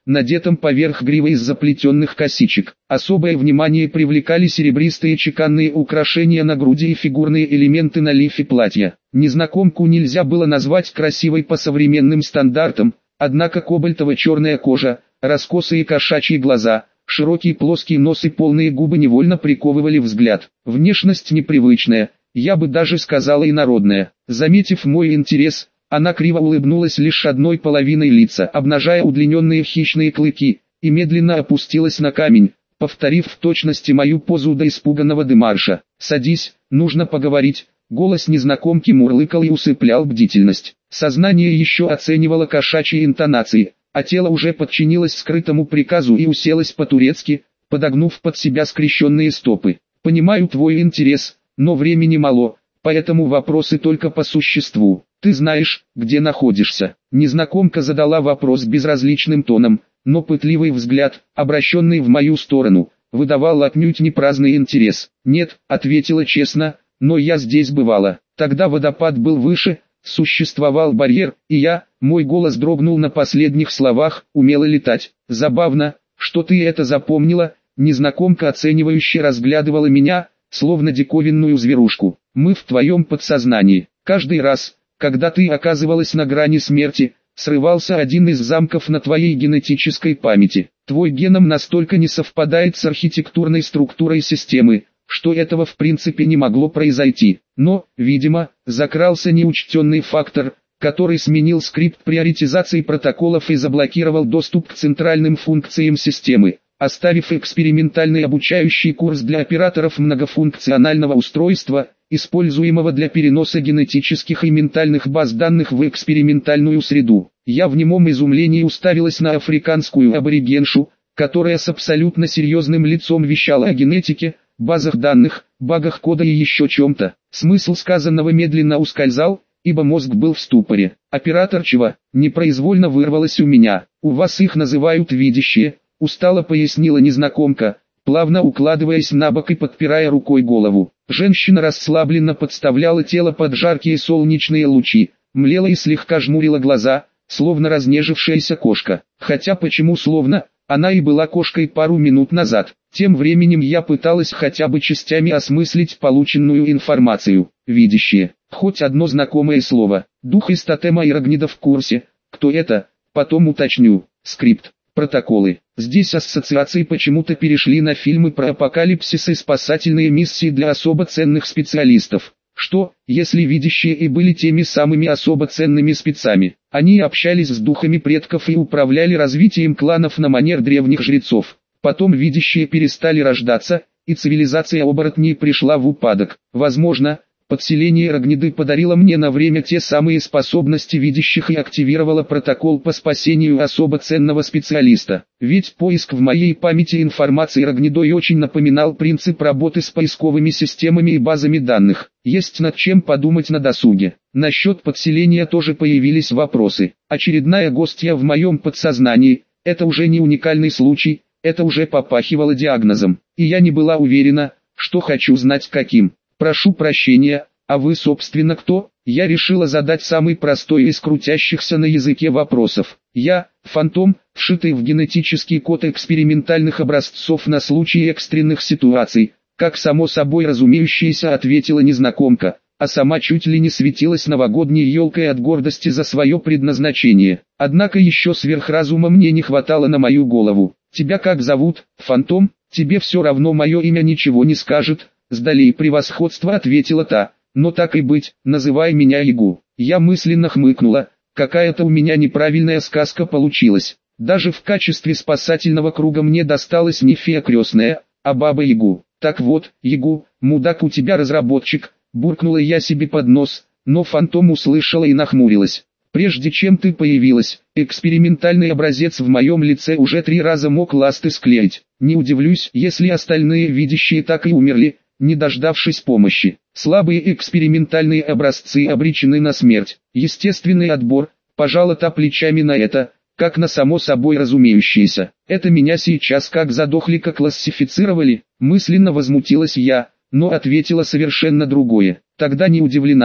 надетом поверх гривы из заплетенных косичек. Особое внимание привлекали серебристые чеканные украшения на груди и фигурные элементы на лифе платья. Незнакомку нельзя было назвать красивой по современным стандартам, однако кобальтово-черная кожа, раскосые кошачьи глаза, широкий плоский нос и полные губы невольно приковывали взгляд. Внешность непривычная, я бы даже сказала инородная. Заметив мой интерес, она криво улыбнулась лишь одной половиной лица, обнажая удлиненные хищные клыки, и медленно опустилась на камень, повторив в точности мою позу до испуганного демарша. «Садись, нужно поговорить». Голос незнакомки мурлыкал и усыплял бдительность. Сознание еще оценивало кошачьи интонации, а тело уже подчинилось скрытому приказу и уселось по-турецки, подогнув под себя скрещенные стопы. «Понимаю твой интерес, но времени мало, поэтому вопросы только по существу. Ты знаешь, где находишься?» Незнакомка задала вопрос безразличным тоном, но пытливый взгляд, обращенный в мою сторону, выдавал отнюдь не праздный интерес. «Нет», ответила честно, — «но я здесь бывала. Тогда водопад был выше, существовал барьер, и я, мой голос дрогнул на последних словах, умела летать. Забавно, что ты это запомнила». Незнакомка оценивающе разглядывала меня, словно диковинную зверушку. «Мы в твоем подсознании. Каждый раз, когда ты оказывалась на грани смерти, срывался один из замков на твоей генетической памяти. Твой геном настолько не совпадает с архитектурной структурой системы, что этого в принципе не могло произойти. Но, видимо, закрался неучтенный фактор, который сменил скрипт приоритизации протоколов и заблокировал доступ к центральным функциям системы, оставив экспериментальный обучающий курс для операторов многофункционального устройства, используемого для переноса генетических и ментальных баз данных в экспериментальную среду. Я в немом изумлении уставилась на африканскую аборигеншу, которая с абсолютно серьезным лицом вещала о генетике, базах данных, багах кода и еще чем-то. Смысл сказанного медленно ускользал, ибо мозг был в ступоре. «Оператор чего?» непроизвольно вырвалось у меня. «У вас их называют видящие», устало пояснила незнакомка, плавно укладываясь на бок и подпирая рукой голову. Женщина расслабленно подставляла тело под жаркие солнечные лучи, млела и слегка жмурила глаза, словно разнежившаяся кошка. Хотя почему словно, она и была кошкой пару минут назад. Тем временем я пыталась хотя бы частями осмыслить полученную информацию. Видящие. Хоть одно знакомое слово. Дух из тотема Ирогнида в курсе. Кто это? Потом уточню. Скрипт. Протоколы. Здесь ассоциации почему-то перешли на фильмы про апокалипсис и спасательные миссии для особо ценных специалистов. Что, если видящие и были теми самыми особо ценными спецами? Они общались с духами предков и управляли развитием кланов на манер древних жрецов. Потом видящие перестали рождаться, и цивилизация оборотней пришла в упадок. Возможно, подселение Рогниды подарило мне на время те самые способности видящих и активировало протокол по спасению особо ценного специалиста. Ведь поиск в моей памяти информации Рогнидой очень напоминал принцип работы с поисковыми системами и базами данных. Есть над чем подумать на досуге. Насчет подселения тоже появились вопросы. Очередная гостья в моем подсознании – это уже не уникальный случай, это уже попахивало диагнозом. И я не была уверена, что хочу знать каким. «Прошу прощения, а вы собственно кто?» Я решила задать самый простой из крутящихся на языке вопросов. «Я – фантом, вшитый в генетический код экспериментальных образцов на случай экстренных ситуаций», как само собой разумеющееся ответила незнакомка, а сама чуть ли не светилась новогодней елкой от гордости за свое предназначение. Однако еще сверхразума мне не хватало на мою голову. «Тебя как зовут, фантом? Тебе все равно мое имя ничего не скажет», с долей превосходства ответила та. «Но так и быть, называй меня Ягу». Я мысленно хмыкнула, какая-то у меня неправильная сказка получилась. Даже в качестве спасательного круга мне досталась не фея крестная, а баба Ягу. «Так вот, Ягу, мудак у тебя разработчик», буркнула я себе под нос, но фантом услышала и нахмурилась. «Прежде чем ты появилась, экспериментальный образец в моем лице уже три раза мог ласты склеить. Не удивлюсь, если остальные видящие так и умерли, не дождавшись помощи. Слабые экспериментальные образцы обречены на смерть. Естественный отбор», пожала та плечами на это, как на само собой разумеющееся. «Это меня сейчас как задохлика классифицировали?» Мысленно возмутилась я, но ответила совершенно другое. «Тогда не удивлена,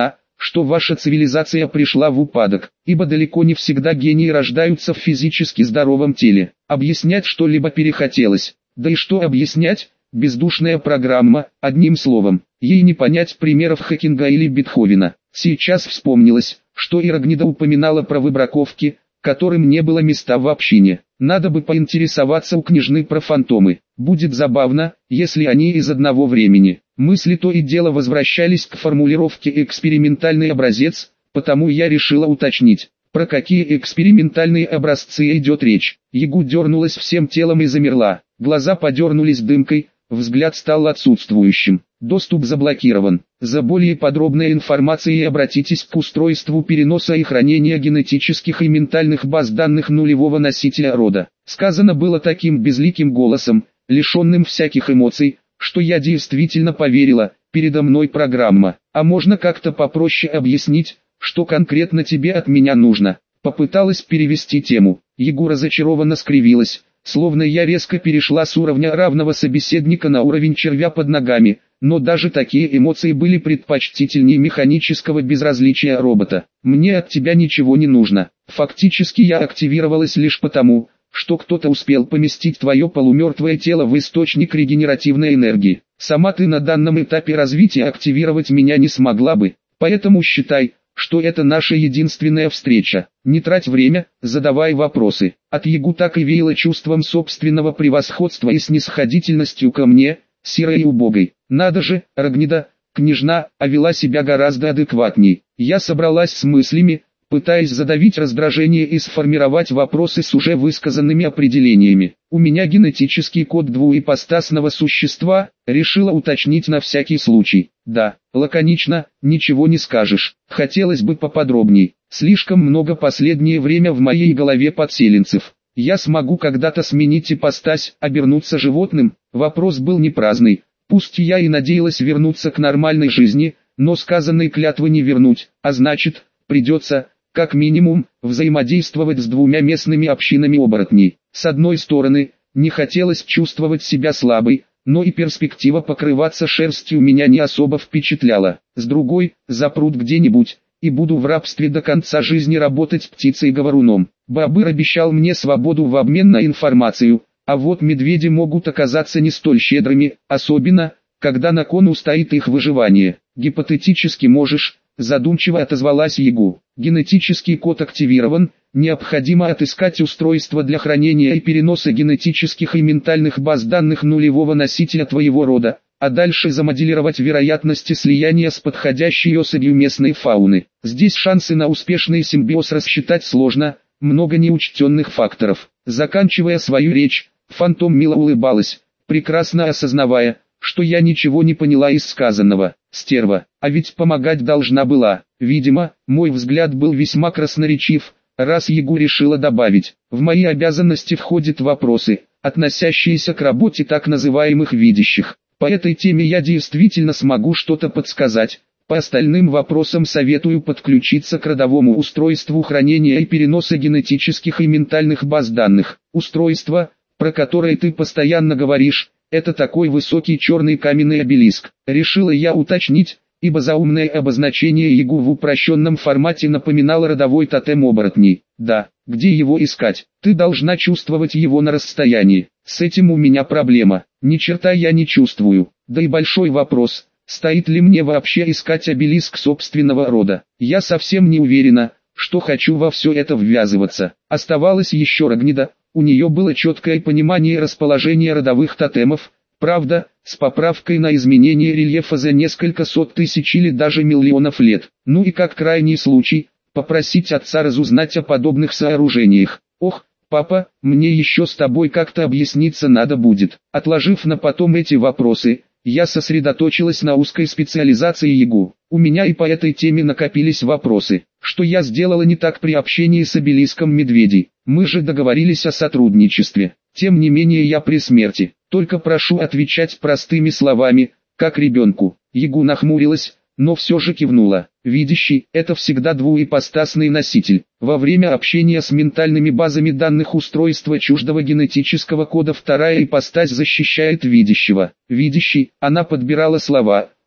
что ваша цивилизация пришла в упадок, ибо далеко не всегда гении рождаются в физически здоровом теле. Объяснять что-либо перехотелось, да и что объяснять, бездушная программа, одним словом, ей не понять примеров Хокинга или Бетховена. Сейчас вспомнилось, что Ирогнида упоминала про выбраковки, которым не было места в общине. Надо бы поинтересоваться у княжны про фантомы. Будет забавно, если они из одного времени. Мысли то и дело возвращались к формулировке «экспериментальный образец», потому я решила уточнить, про какие экспериментальные образцы идет речь. Ягу дернулась всем телом и замерла, глаза подернулись дымкой, взгляд стал отсутствующим. Доступ заблокирован. За более подробной информацией обратитесь к устройству переноса и хранения генетических и ментальных баз данных нулевого носителя рода. Сказано было таким безликим голосом, лишенным всяких эмоций, что я действительно поверила, передо мной программа. А можно как-то попроще объяснить, что конкретно тебе от меня нужно? Попыталась перевести тему. Ягу разочарованно скривилась, словно я резко перешла с уровня равного собеседника на уровень червя под ногами, но даже такие эмоции были предпочтительнее механического безразличия робота. Мне от тебя ничего не нужно. Фактически я активировалась лишь потому, что кто-то успел поместить твое полумертвое тело в источник регенеративной энергии. Сама ты на данном этапе развития активировать меня не смогла бы, поэтому считай, что это наша единственная встреча. Не трать время, задавай вопросы. От Ягу так и веяло чувством собственного превосходства и снисходительностью ко мне, серой и убогой. Надо же, Рогнида, княжна, а вела себя гораздо адекватней. Я собралась с мыслями, пытаясь задавить раздражение и сформировать вопросы с уже высказанными определениями. У меня генетический код двуипостасного существа, решила уточнить на всякий случай. Да, лаконично, ничего не скажешь. Хотелось бы поподробней. Слишком много последнее время в моей голове подселенцев. Я смогу когда-то сменить ипостась, обернуться животным? Вопрос был не праздный. Пусть я и надеялась вернуться к нормальной жизни, но сказанной клятвы не вернуть, а значит, придется, как минимум, взаимодействовать с двумя местными общинами оборотней. С одной стороны, не хотелось чувствовать себя слабой, но и перспектива покрываться шерстью меня не особо впечатляла. С другой, запрут где-нибудь, и буду в рабстве до конца жизни работать птицей-говоруном. Бабыр обещал мне свободу в обмен на информацию, а вот медведи могут оказаться не столь щедрыми, особенно, когда на кону стоит их выживание. Гипотетически можешь, задумчиво отозвалась Ягу. Генетический код активирован, необходимо отыскать устройство для хранения и переноса генетических и ментальных баз данных нулевого носителя твоего рода, а дальше замоделировать вероятности слияния с подходящей особью местной фауны. Здесь шансы на успешный симбиоз рассчитать сложно, много неучтенных факторов. Заканчивая свою речь, Фантом мило улыбалась, прекрасно осознавая, что я ничего не поняла из сказанного. Стерва, а ведь помогать должна была. Видимо, мой взгляд был весьма красноречив, раз Ягу решила добавить. В мои обязанности входят вопросы, относящиеся к работе так называемых видящих. По этой теме я действительно смогу что-то подсказать. По остальным вопросам советую подключиться к родовому устройству хранения и переноса генетических и ментальных баз данных. Устройство, про которое ты постоянно говоришь, это такой высокий черный каменный обелиск. Решила я уточнить, ибо заумное обозначение Ягу в упрощенном формате напоминало родовой тотем оборотней. Да, где его искать? Ты должна чувствовать его на расстоянии. С этим у меня проблема. Ни черта я не чувствую. Да и большой вопрос, стоит ли мне вообще искать обелиск собственного рода. Я совсем не уверена, что хочу во все это ввязываться. Оставалась еще Рогнида. У нее было четкое понимание расположения родовых тотемов, правда, с поправкой на изменение рельефа за несколько сот тысяч или даже миллионов лет. Ну и как крайний случай, попросить отца разузнать о подобных сооружениях. Ох, папа, мне еще с тобой как-то объясниться надо будет. Отложив на потом эти вопросы, я сосредоточилась на узкой специализации Ягу. У меня и по этой теме накопились вопросы. Что я сделала не так при общении с обелиском медведей? Мы же договорились о сотрудничестве. Тем не менее я при смерти. Только прошу отвечать простыми словами, как ребенку. Ягу нахмурилась, но все же кивнула. Видящий – это всегда двуипостасный носитель. Во время общения с ментальными базами данных устройства чуждого генетического кода вторая ипостась защищает видящего. Видящий, она подбирала слова,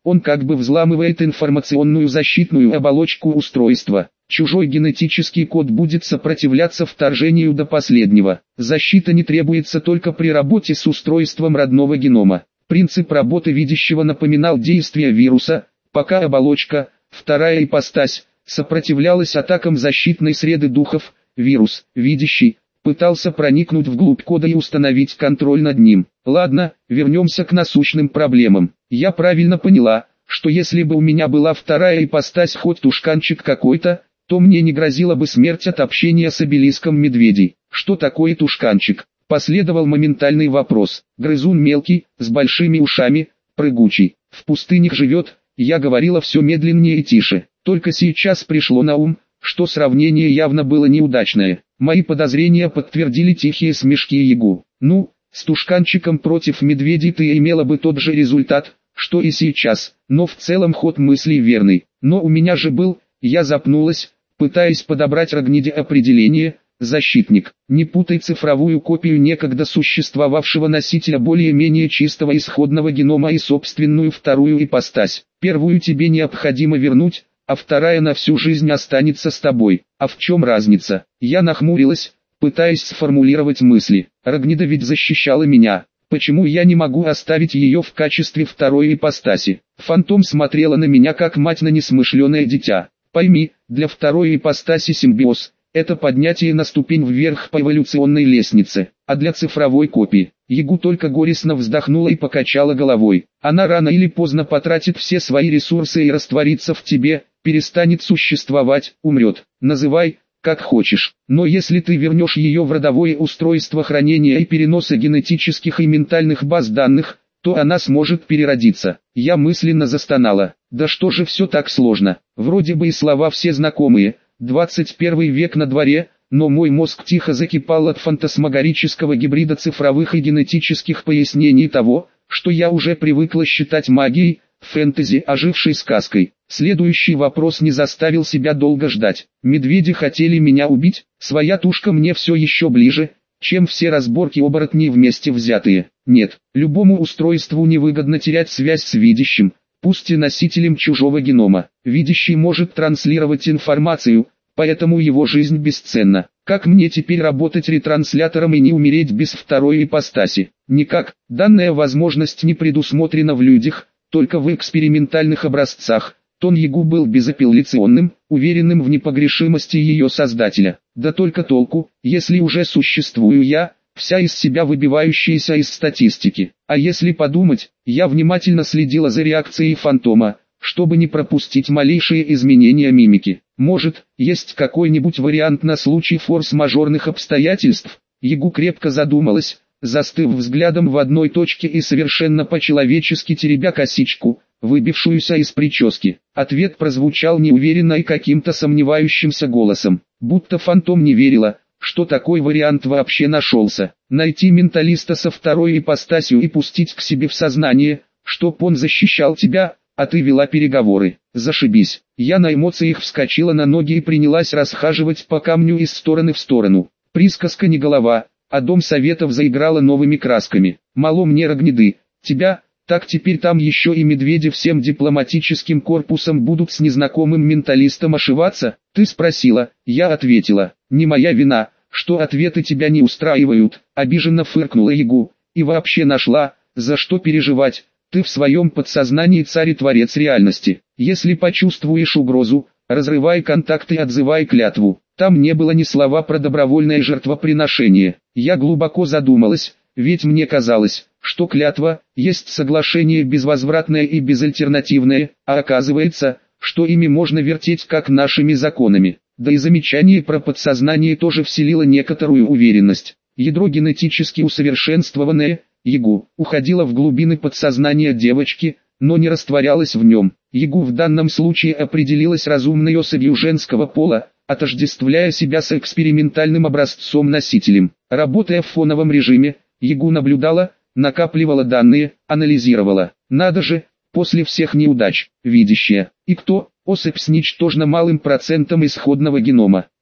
Он как бы взламывает информационную защитную оболочку устройства. Чужой генетический код будет сопротивляться вторжению до последнего. Защита не требуется только при работе с устройством родного генома. Принцип работы видящего напоминал действие вируса, пока оболочка, вторая ипостась, сопротивлялась атакам защитной среды духов. Вирус, видящий, пытался проникнуть вглубь кода и установить контроль над ним. Ладно, вернемся к насущным проблемам. Я правильно поняла, что если бы у меня была вторая ипостась, хоть тушканчик какой-то, то мне не грозила бы смерть от общения с обелиском медведей. Что такое тушканчик? Последовал моментальный вопрос. Грызун мелкий, с большими ушами, прыгучий. В пустынях живет. Я говорила все медленнее и тише. Только сейчас пришло на ум, что сравнение явно было неудачное. Мои подозрения подтвердили тихие смешки Ягу. Ну, с тушканчиком против медведей ты имела бы тот же результат, что и сейчас, но в целом ход мыслей верный. Но у меня же был, я запнулась, пытаясь подобрать Рогниде определение, защитник. Не путай цифровую копию некогда существовавшего носителя более-менее чистого исходного генома и собственную вторую ипостась. Первую тебе необходимо вернуть, а вторая на всю жизнь останется с тобой. А в чем разница? Я нахмурилась, пытаясь сформулировать мысли. Рогнида ведь защищала меня. Почему я не могу оставить ее в качестве второй ипостаси? Фантом смотрела на меня как мать на несмышленое дитя. Пойми, для второй ипостаси симбиоз – это поднятие на ступень вверх по эволюционной лестнице, а для цифровой копии – Ягу только горестно вздохнула и покачала головой. Она рано или поздно потратит все свои ресурсы и растворится в тебе, перестанет существовать, умрет. Называй, как хочешь. Но если ты вернешь ее в родовое устройство хранения и переноса генетических и ментальных баз данных, то она сможет переродиться. Я мысленно застонала. Да что же все так сложно? Вроде бы и слова все знакомые. двадцать первый век на дворе, но мой мозг тихо закипал от фантасмагорического гибрида цифровых и генетических пояснений того, что я уже привыкла считать магией, фэнтези, ожившей сказкой. Следующий вопрос не заставил себя долго ждать. Медведи хотели меня убить, своя тушка мне все еще ближе, чем все разборки оборотней вместе взятые. Нет, любому устройству невыгодно терять связь с видящим, пусть и носителем чужого генома. Видящий может транслировать информацию, поэтому его жизнь бесценна. Как мне теперь работать ретранслятором и не умереть без второй ипостаси? Никак, данная возможность не предусмотрена в людях, только в экспериментальных образцах. Тон Ягу был безапелляционным, уверенным в непогрешимости ее создателя. Да только толку, если уже существую я, вся из себя выбивающаяся из статистики. А если подумать, я внимательно следила за реакцией фантома, чтобы не пропустить малейшие изменения мимики. Может, есть какой-нибудь вариант на случай форс-мажорных обстоятельств? Ягу крепко задумалась, застыв взглядом в одной точке и совершенно по-человечески теребя косичку, выбившуюся из прически. Ответ прозвучал неуверенно и каким-то сомневающимся голосом, будто фантом не верила, что такой вариант вообще нашелся. Найти менталиста со второй ипостасью и пустить к себе в сознание, чтоб он защищал тебя, а ты вела переговоры. Зашибись. Я на эмоциях вскочила на ноги и принялась расхаживать по камню из стороны в сторону. Присказка не голова, а дом советов заиграла новыми красками. Мало мне Рогниды, тебя, так теперь там еще и медведи всем дипломатическим корпусом будут с незнакомым менталистом ошиваться? Ты спросила, я ответила. Не моя вина, что ответы тебя не устраивают, обиженно фыркнула Ягу. И вообще нашла, за что переживать. Ты в своем подсознании царь и творец реальности. Если почувствуешь угрозу, разрывай контакт и отзывай клятву. Там не было ни слова про добровольное жертвоприношение. Я глубоко задумалась, ведь мне казалось, что клятва есть соглашение безвозвратное и безальтернативное, а оказывается, что ими можно вертеть как нашими законами. Да и замечание про подсознание тоже вселило некоторую уверенность. Ядро генетически усовершенствованное, Ягу, уходило в глубины подсознания девочки, но не растворялось в нем. Ягу в данном случае определилась разумной особью женского пола, отождествляя себя с экспериментальным образцом-носителем. Работая в фоновом режиме, Ягу наблюдала, накапливала данные, анализировала. Надо же, после всех неудач, видящая. И кто? Особь с ничтожно малым процентом исходного генома.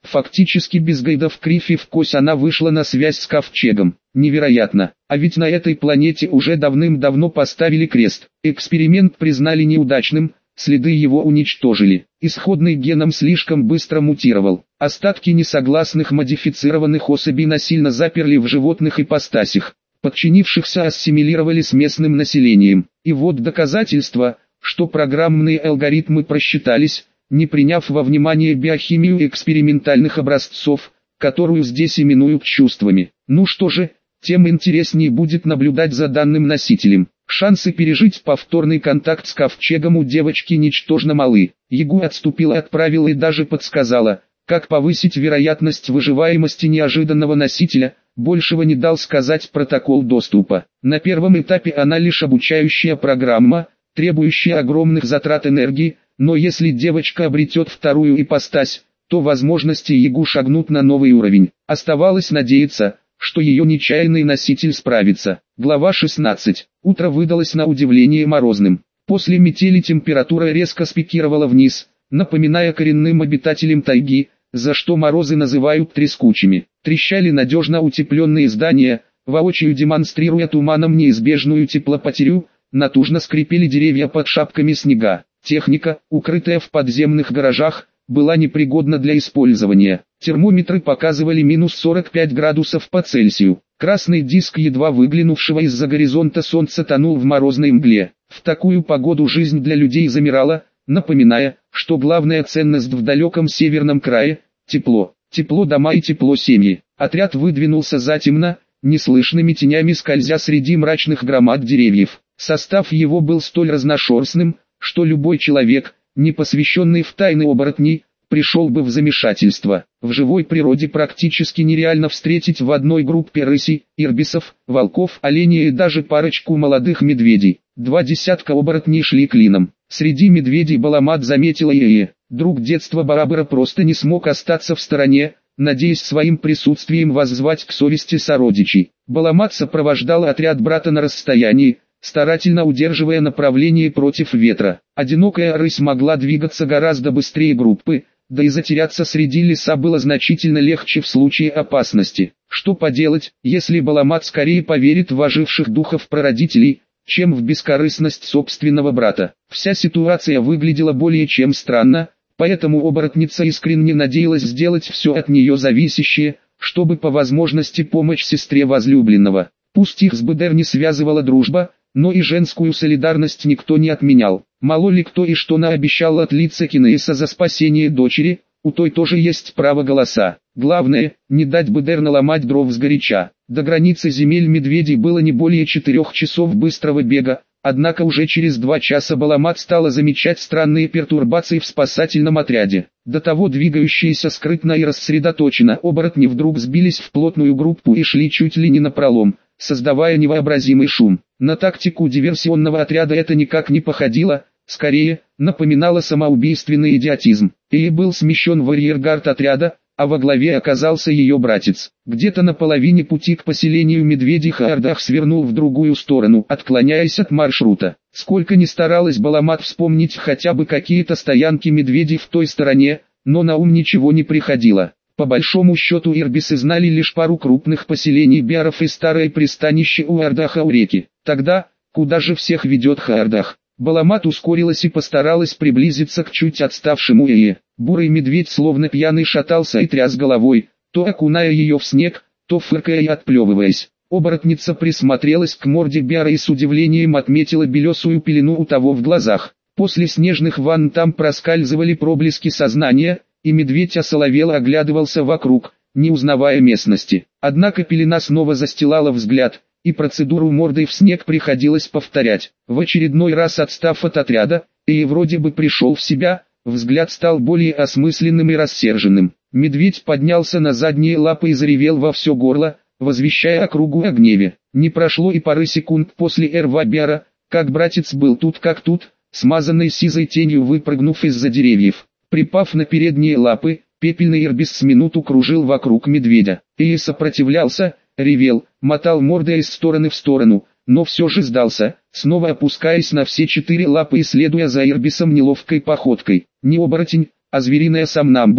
Фактически без гайдов крив и вкось она вышла на связь с ковчегом. Невероятно, а ведь на этой планете уже давным-давно поставили крест. Эксперимент признали неудачным, следы его уничтожили. Исходный геном слишком быстро мутировал. Остатки несогласных модифицированных особей насильно заперли в животных ипостасях. Подчинившихся ассимилировали с местным населением. И вот доказательство, что программные алгоритмы просчитались, не приняв во внимание биохимию экспериментальных образцов, которую здесь именуют чувствами. Ну что же, тем интереснее будет наблюдать за данным носителем. Шансы пережить повторный контакт с ковчегом у девочки ничтожно малы. Ягу отступила от правил и даже подсказала, как повысить вероятность выживаемости неожиданного носителя. Большего не дал сказать протокол доступа. На первом этапе она лишь обучающая программа, требующая огромных затрат энергии, но если девочка обретет вторую ипостась, то возможности Ягу шагнут на новый уровень. Оставалось надеяться, что ее нечаянный носитель справится. Глава шестнадцать. Утро выдалось на удивление морозным. После метели температура резко спикировала вниз, напоминая коренным обитателям тайги, за что морозы называют трескучими. Трещали надежно утепленные здания, воочию демонстрируя туманом неизбежную теплопотерю, натужно скрипели деревья под шапками снега. Техника, укрытая в подземных гаражах, была непригодна для использования. Термометры показывали минус сорок пять градусов по Цельсию. Красный диск едва выглянувшего из-за горизонта солнца тонул в морозной мгле. В такую погоду жизнь для людей замирала, напоминая, что главная ценность в далеком северном крае – тепло. Тепло дома и тепло семьи. Отряд выдвинулся затемно, неслышными тенями скользя среди мрачных громад деревьев. Состав его был столь разношерстным, что любой человек, не посвященный в тайны оборотней, пришел бы в замешательство. В живой природе практически нереально встретить в одной группе рысей, ирбисов, волков, оленей и даже парочку молодых медведей. Два десятка оборотней шли клином. Среди медведей Баламат заметила Ее. Друг детства Барабара просто не смог остаться в стороне, надеясь своим присутствием воззвать к совести сородичей. Баламат сопровождал отряд брата на расстоянии, старательно удерживая направление против ветра. Одинокая рысь могла двигаться гораздо быстрее группы, да и затеряться среди леса было значительно легче в случае опасности. Что поделать, если Баламат скорее поверит в оживших духов прародителей, чем в бескорыстность собственного брата. Вся ситуация выглядела более чем странно, поэтому оборотница искренне надеялась сделать все от нее зависящее, чтобы по возможности помочь сестре возлюбленного. Пусть их с БДР не связывала дружба, но и женскую солидарность никто не отменял. Мало ли кто и что наобещал от лица Кинеиса за спасение дочери, у той тоже есть право голоса. Главное, не дать БДР наломать дров сгоряча. До границы земель медведей было не более четырех часов быстрого бега, однако уже через два часа Баламат стала замечать странные пертурбации в спасательном отряде. До того двигающиеся скрытно и рассредоточенно оборотни вдруг сбились в плотную группу и шли чуть ли не напролом, создавая невообразимый шум. На тактику диверсионного отряда это никак не походило, скорее, напоминало самоубийственный идиотизм. Эй был смещен в арьергард отряда, а во главе оказался ее братец. Где-то на половине пути к поселению медведей Хаардах свернул в другую сторону, отклоняясь от маршрута. Сколько ни старалась Баламат вспомнить хотя бы какие-то стоянки медведей в той стороне, но на ум ничего не приходило. По большому счету ирбисы знали лишь пару крупных поселений биаров и старое пристанище у Ардаха у реки. Тогда, куда же всех ведет Хаардах? Баламат ускорилась и постаралась приблизиться к чуть отставшему Ээ. Бурый медведь словно пьяный шатался и тряс головой, то окуная ее в снег, то фыркая и отплевываясь. Оборотница присмотрелась к морде биара и с удивлением отметила белесую пелену у того в глазах. После снежных ванн там проскальзывали проблески сознания, и медведь осоловело оглядывался вокруг, не узнавая местности. Однако пелена снова застилала взгляд, и процедуру мордой в снег приходилось повторять. В очередной раз отстав от отряда, и вроде бы пришел в себя, взгляд стал более осмысленным и рассерженным. Медведь поднялся на задние лапы и заревел во все горло, возвещая округу о гневе. Не прошло и пары секунд после рва биара, как братец был тут как тут, смазанный сизой тенью выпрыгнув из-за деревьев. Припав на передние лапы, пепельный ирбис с минуту кружил вокруг медведя. Эй сопротивлялся, ревел, мотал мордой из стороны в сторону, но все же сдался, снова опускаясь на все четыре лапы и следуя за ирбисом неловкой походкой. Не оборотень, а звериная сомнамбула,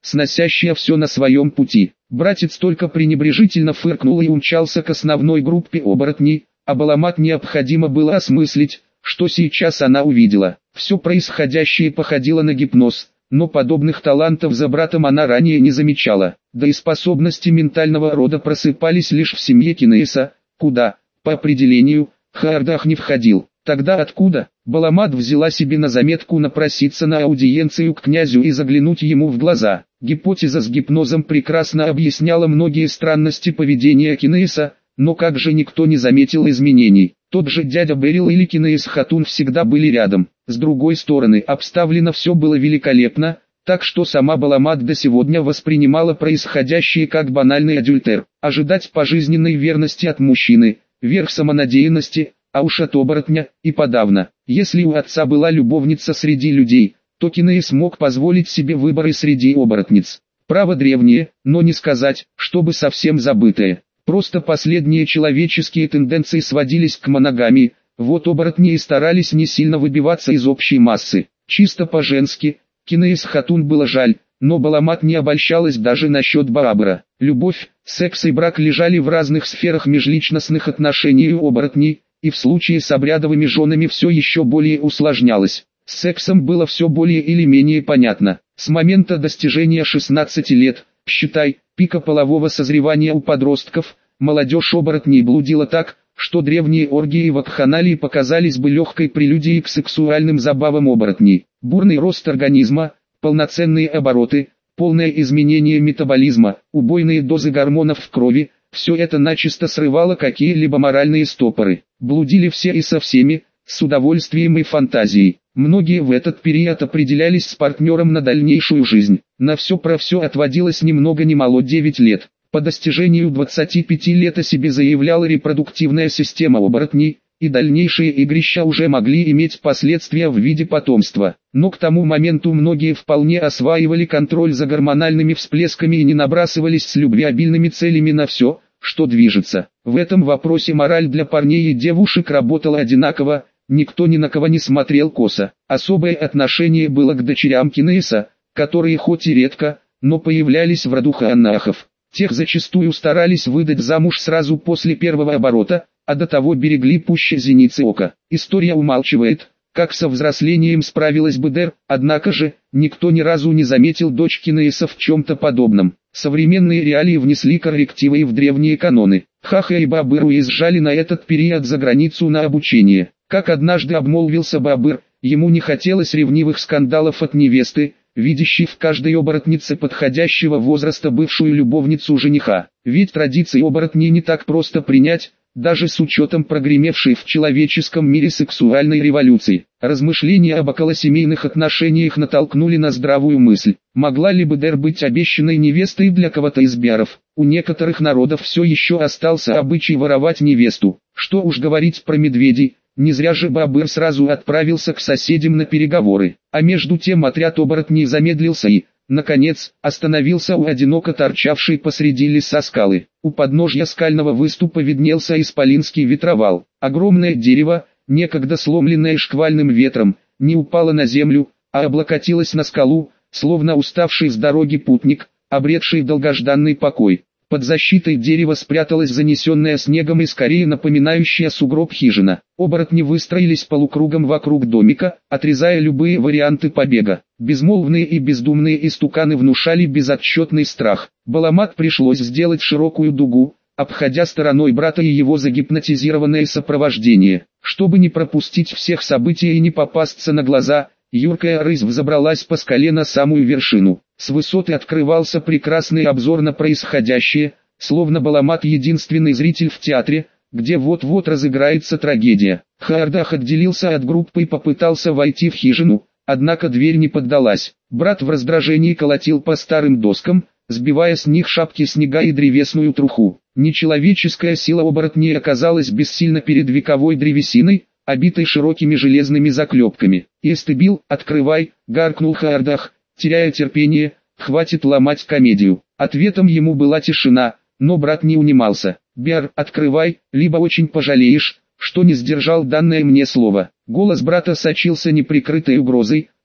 сносящая все на своем пути. Братец только пренебрежительно фыркнул и умчался к основной группе оборотней, а Баламат необходимо было осмыслить, что сейчас она увидела. Все происходящее походило на гипноз, но подобных талантов за братом она ранее не замечала. Да и способности ментального рода просыпались лишь в семье Кинеиса, куда, по определению, Хаардах не входил. Тогда откуда? Баламат взяла себе на заметку напроситься на аудиенцию к князю и заглянуть ему в глаза. Гипотеза с гипнозом прекрасно объясняла многие странности поведения Кинеиса, но как же никто не заметил изменений? Тот же дядя Берил или Кинеис Хатун всегда были рядом. С другой стороны, обставлено все было великолепно, так что сама Баламат до сегодня воспринимала происходящее как банальный адюльтер. Ожидать пожизненной верности от мужчины, верх самонадеянности, а уж от оборотня, и подавно. Если у отца была любовница среди людей, то Кинеис мог позволить себе выборы среди оборотниц. Право древнее, но не сказать, чтобы совсем забытое. Просто последние человеческие тенденции сводились к моногамии, вот оборотни и старались не сильно выбиваться из общей массы. Чисто по-женски, Кинеис Хатун было жаль, но Баламат не обольщалась даже насчет Баабра. Любовь, секс и брак лежали в разных сферах межличностных отношений у оборотней, и в случае с обрядовыми женами все еще более усложнялось. С сексом было все более или менее понятно. С момента достижения шестнадцати лет, считай, пика полового созревания у подростков, молодежь оборотней блудила так, что древние оргии и вакханалии показались бы легкой прелюдией к сексуальным забавам оборотней. Бурный рост организма, полноценные обороты, полное изменение метаболизма, убойные дозы гормонов в крови – все это начисто срывало какие-либо моральные стопоры. Блудили все и со всеми, с удовольствием и фантазией. Многие в этот период определялись с партнером на дальнейшую жизнь. На все про все отводилось ни много ни мало девять лет. По достижению двадцати пяти лет о себе заявляла репродуктивная система оборотней, и дальнейшие игрища уже могли иметь последствия в виде потомства. Но к тому моменту многие вполне осваивали контроль за гормональными всплесками и не набрасывались с любвеобильными целями на все, что движется. В этом вопросе мораль для парней и девушек работала одинаково, никто ни на кого не смотрел косо. Особое отношение было к дочерям Кинеиса, которые хоть и редко, но появлялись в роду Хаанахов. Тех зачастую старались выдать замуж сразу после первого оборота, а до того берегли пуще зеницы ока. История умалчивает, как со взрослением справилась Бедер, однако же, никто ни разу не заметил дочь Кинеиса в чем-то подобном. Современные реалии внесли коррективы и в древние каноны. Хаха и Баабыр уезжали на этот период за границу на обучение. Как однажды обмолвился Баабыр, ему не хотелось ревнивых скандалов от невесты, видящей в каждой оборотнице подходящего возраста бывшую любовницу жениха. Ведь традиции оборотней не так просто принять, даже с учетом прогремевшей в человеческом мире сексуальной революции. Размышления об околосемейных отношениях натолкнули на здравую мысль. Могла ли Бедер быть обещанной невестой для кого-то из биаров? У некоторых народов все еще остался обычай воровать невесту. Что уж говорить про медведей, не зря же Баабыр сразу отправился к соседям на переговоры. А между тем отряд оборотней замедлился и, наконец, остановился у одиноко торчавшей посреди леса скалы. У подножья скального выступа виднелся исполинский ветровал. Огромное дерево, некогда сломленное шквальным ветром, не упало на землю, а облокотилось на скалу, словно уставший с дороги путник, обретший долгожданный покой. Под защитой дерева спряталась занесенная снегом и скорее напоминающая сугроб хижина. Оборотни выстроились полукругом вокруг домика, отрезая любые варианты побега. Безмолвные и бездумные истуканы внушали безотчетный страх. Баламат пришлось сделать широкую дугу, обходя стороной брата и его загипнотизированное сопровождение. Чтобы не пропустить всех событий и не попасться на глаза, юркая рысь взобралась по скале на самую вершину. С высоты открывался прекрасный обзор на происходящее, словно Баламат единственный зритель в театре, где вот-вот разыграется трагедия. Хаардах отделился от группы и попытался войти в хижину, однако дверь не поддалась. Брат в раздражении колотил по старым доскам, сбивая с них шапки снега и древесную труху. Нечеловеческая сила оборотней оказалась бессильна перед вековой древесиной, обитой широкими железными заклепками. «Эстебил, открывай!» — гаркнул Хаардах, теряя терпение, «хватит ломать комедию». Ответом ему была тишина, но брат не унимался. «Биар, открывай, либо очень пожалеешь, что не сдержал данное мне слово». Голос брата сочился неприкрытой угрозой,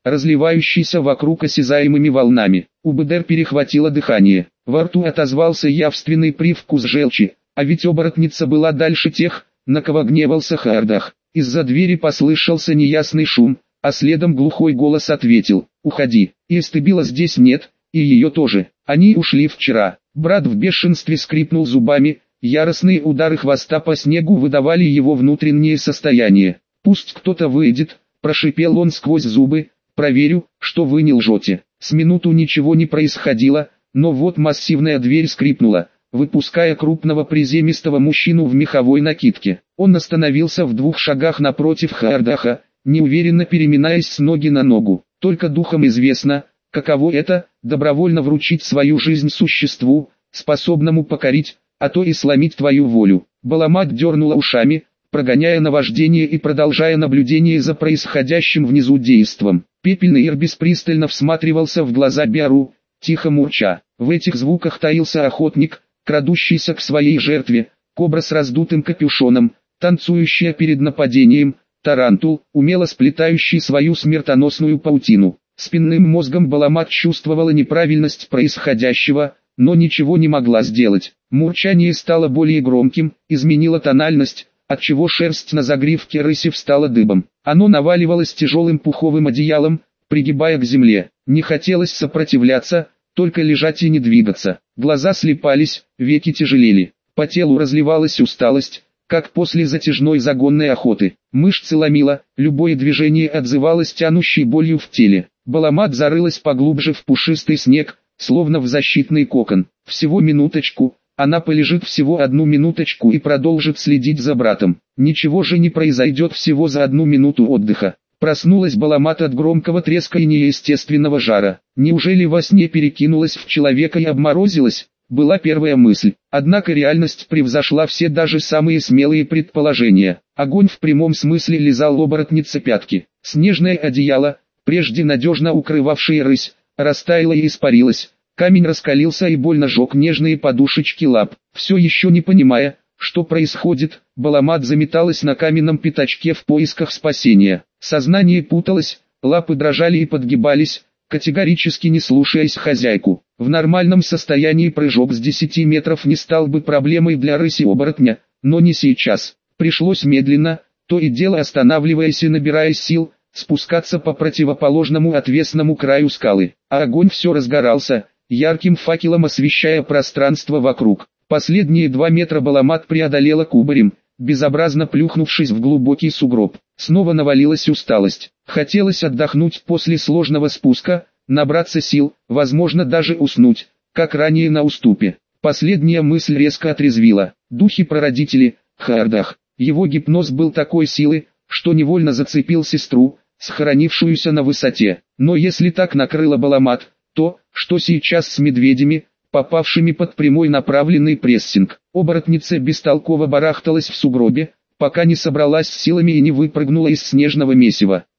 разливающийся вокруг осязаемыми волнами. У Бедер перехватило дыхание. Во рту отозвался явственный привкус желчи, а ведь оборотница была дальше тех, на кого гневался Хаардах. Из-за двери послышался неясный шум, а следом глухой голос ответил: «Уходи, и Эстебила здесь нет, и ее тоже. Они ушли вчера». Брат в бешенстве скрипнул зубами, яростные удары хвоста по снегу выдавали его внутреннее состояние. «Пусть кто-то выйдет», – прошипел он сквозь зубы, – «проверю, что вы не лжете». С минуту ничего не происходило, но вот массивная дверь скрипнула, выпуская крупного приземистого мужчину в меховой накидке. Он остановился в двух шагах напротив Хаардаха, неуверенно переминаясь с ноги на ногу. Только духом известно, каково это – добровольно вручить свою жизнь существу, способному покорить, а то и сломить твою волю. Баламат дернула ушами, прогоняя наваждение и продолжая наблюдение за происходящим внизу действом. Пепельный Ирбис пристально всматривался в глаза Биару, тихо мурча. В этих звуках таился охотник, крадущийся к своей жертве, кобра с раздутым капюшоном, танцующая перед нападением, тарантул, умело сплетающий свою смертоносную паутину. Спинным мозгом Баламат чувствовала неправильность происходящего, но ничего не могла сделать. Мурчание стало более громким, изменило тональность, отчего шерсть на загривке рыси встала дыбом. Оно наваливалось тяжелым пуховым одеялом, пригибая к земле. Не хотелось сопротивляться, только лежать и не двигаться. Глаза слипались, веки тяжелели. По телу разливалась усталость, как после затяжной загонной охоты. Мышцы ломило, любое движение отзывалось тянущей болью в теле. Баламат зарылась поглубже в пушистый снег, словно в защитный кокон. Всего минуточку, она полежит всего одну минуточку и продолжит следить за братом. Ничего же не произойдет всего за одну минуту отдыха. Проснулась Баламат от громкого треска и неестественного жара. Неужели во сне перекинулась в человека и обморозилась? Была первая мысль. Однако реальность превзошла все даже самые смелые предположения. Огонь в прямом смысле лизал оборотнице пятки. Снежное одеяло, прежде надежно укрывавшее рысь, растаяло и испарилось. Камень раскалился и больно жег нежные подушечки лап. Все еще не понимая, что происходит, Баламат заметалась на каменном пятачке в поисках спасения. Сознание путалось, лапы дрожали и подгибались, категорически не слушаясь хозяйку. В нормальном состоянии прыжок с десяти метров не стал бы проблемой для рыси-оборотня, но не сейчас. Пришлось медленно, то и дело останавливаясь и набирая сил, спускаться по противоположному отвесному краю скалы. А огонь все разгорался, ярким факелом освещая пространство вокруг. Последние два метра Баламат преодолела кубарем, безобразно плюхнувшись в глубокий сугроб. Снова навалилась усталость. Хотелось отдохнуть после сложного спуска, набраться сил, возможно даже уснуть, как ранее на уступе. Последняя мысль резко отрезвила. Духи-прародители, Хаардах. Его гипноз был такой силы, что невольно зацепил сестру, схоронившуюся на высоте. Но если так накрыло Баламат, то, что сейчас с медведями, попавшими под прямой направленный прессинг? Оборотница бестолково барахталась в сугробе, пока не собралась с силами и не выпрыгнула из снежного месива.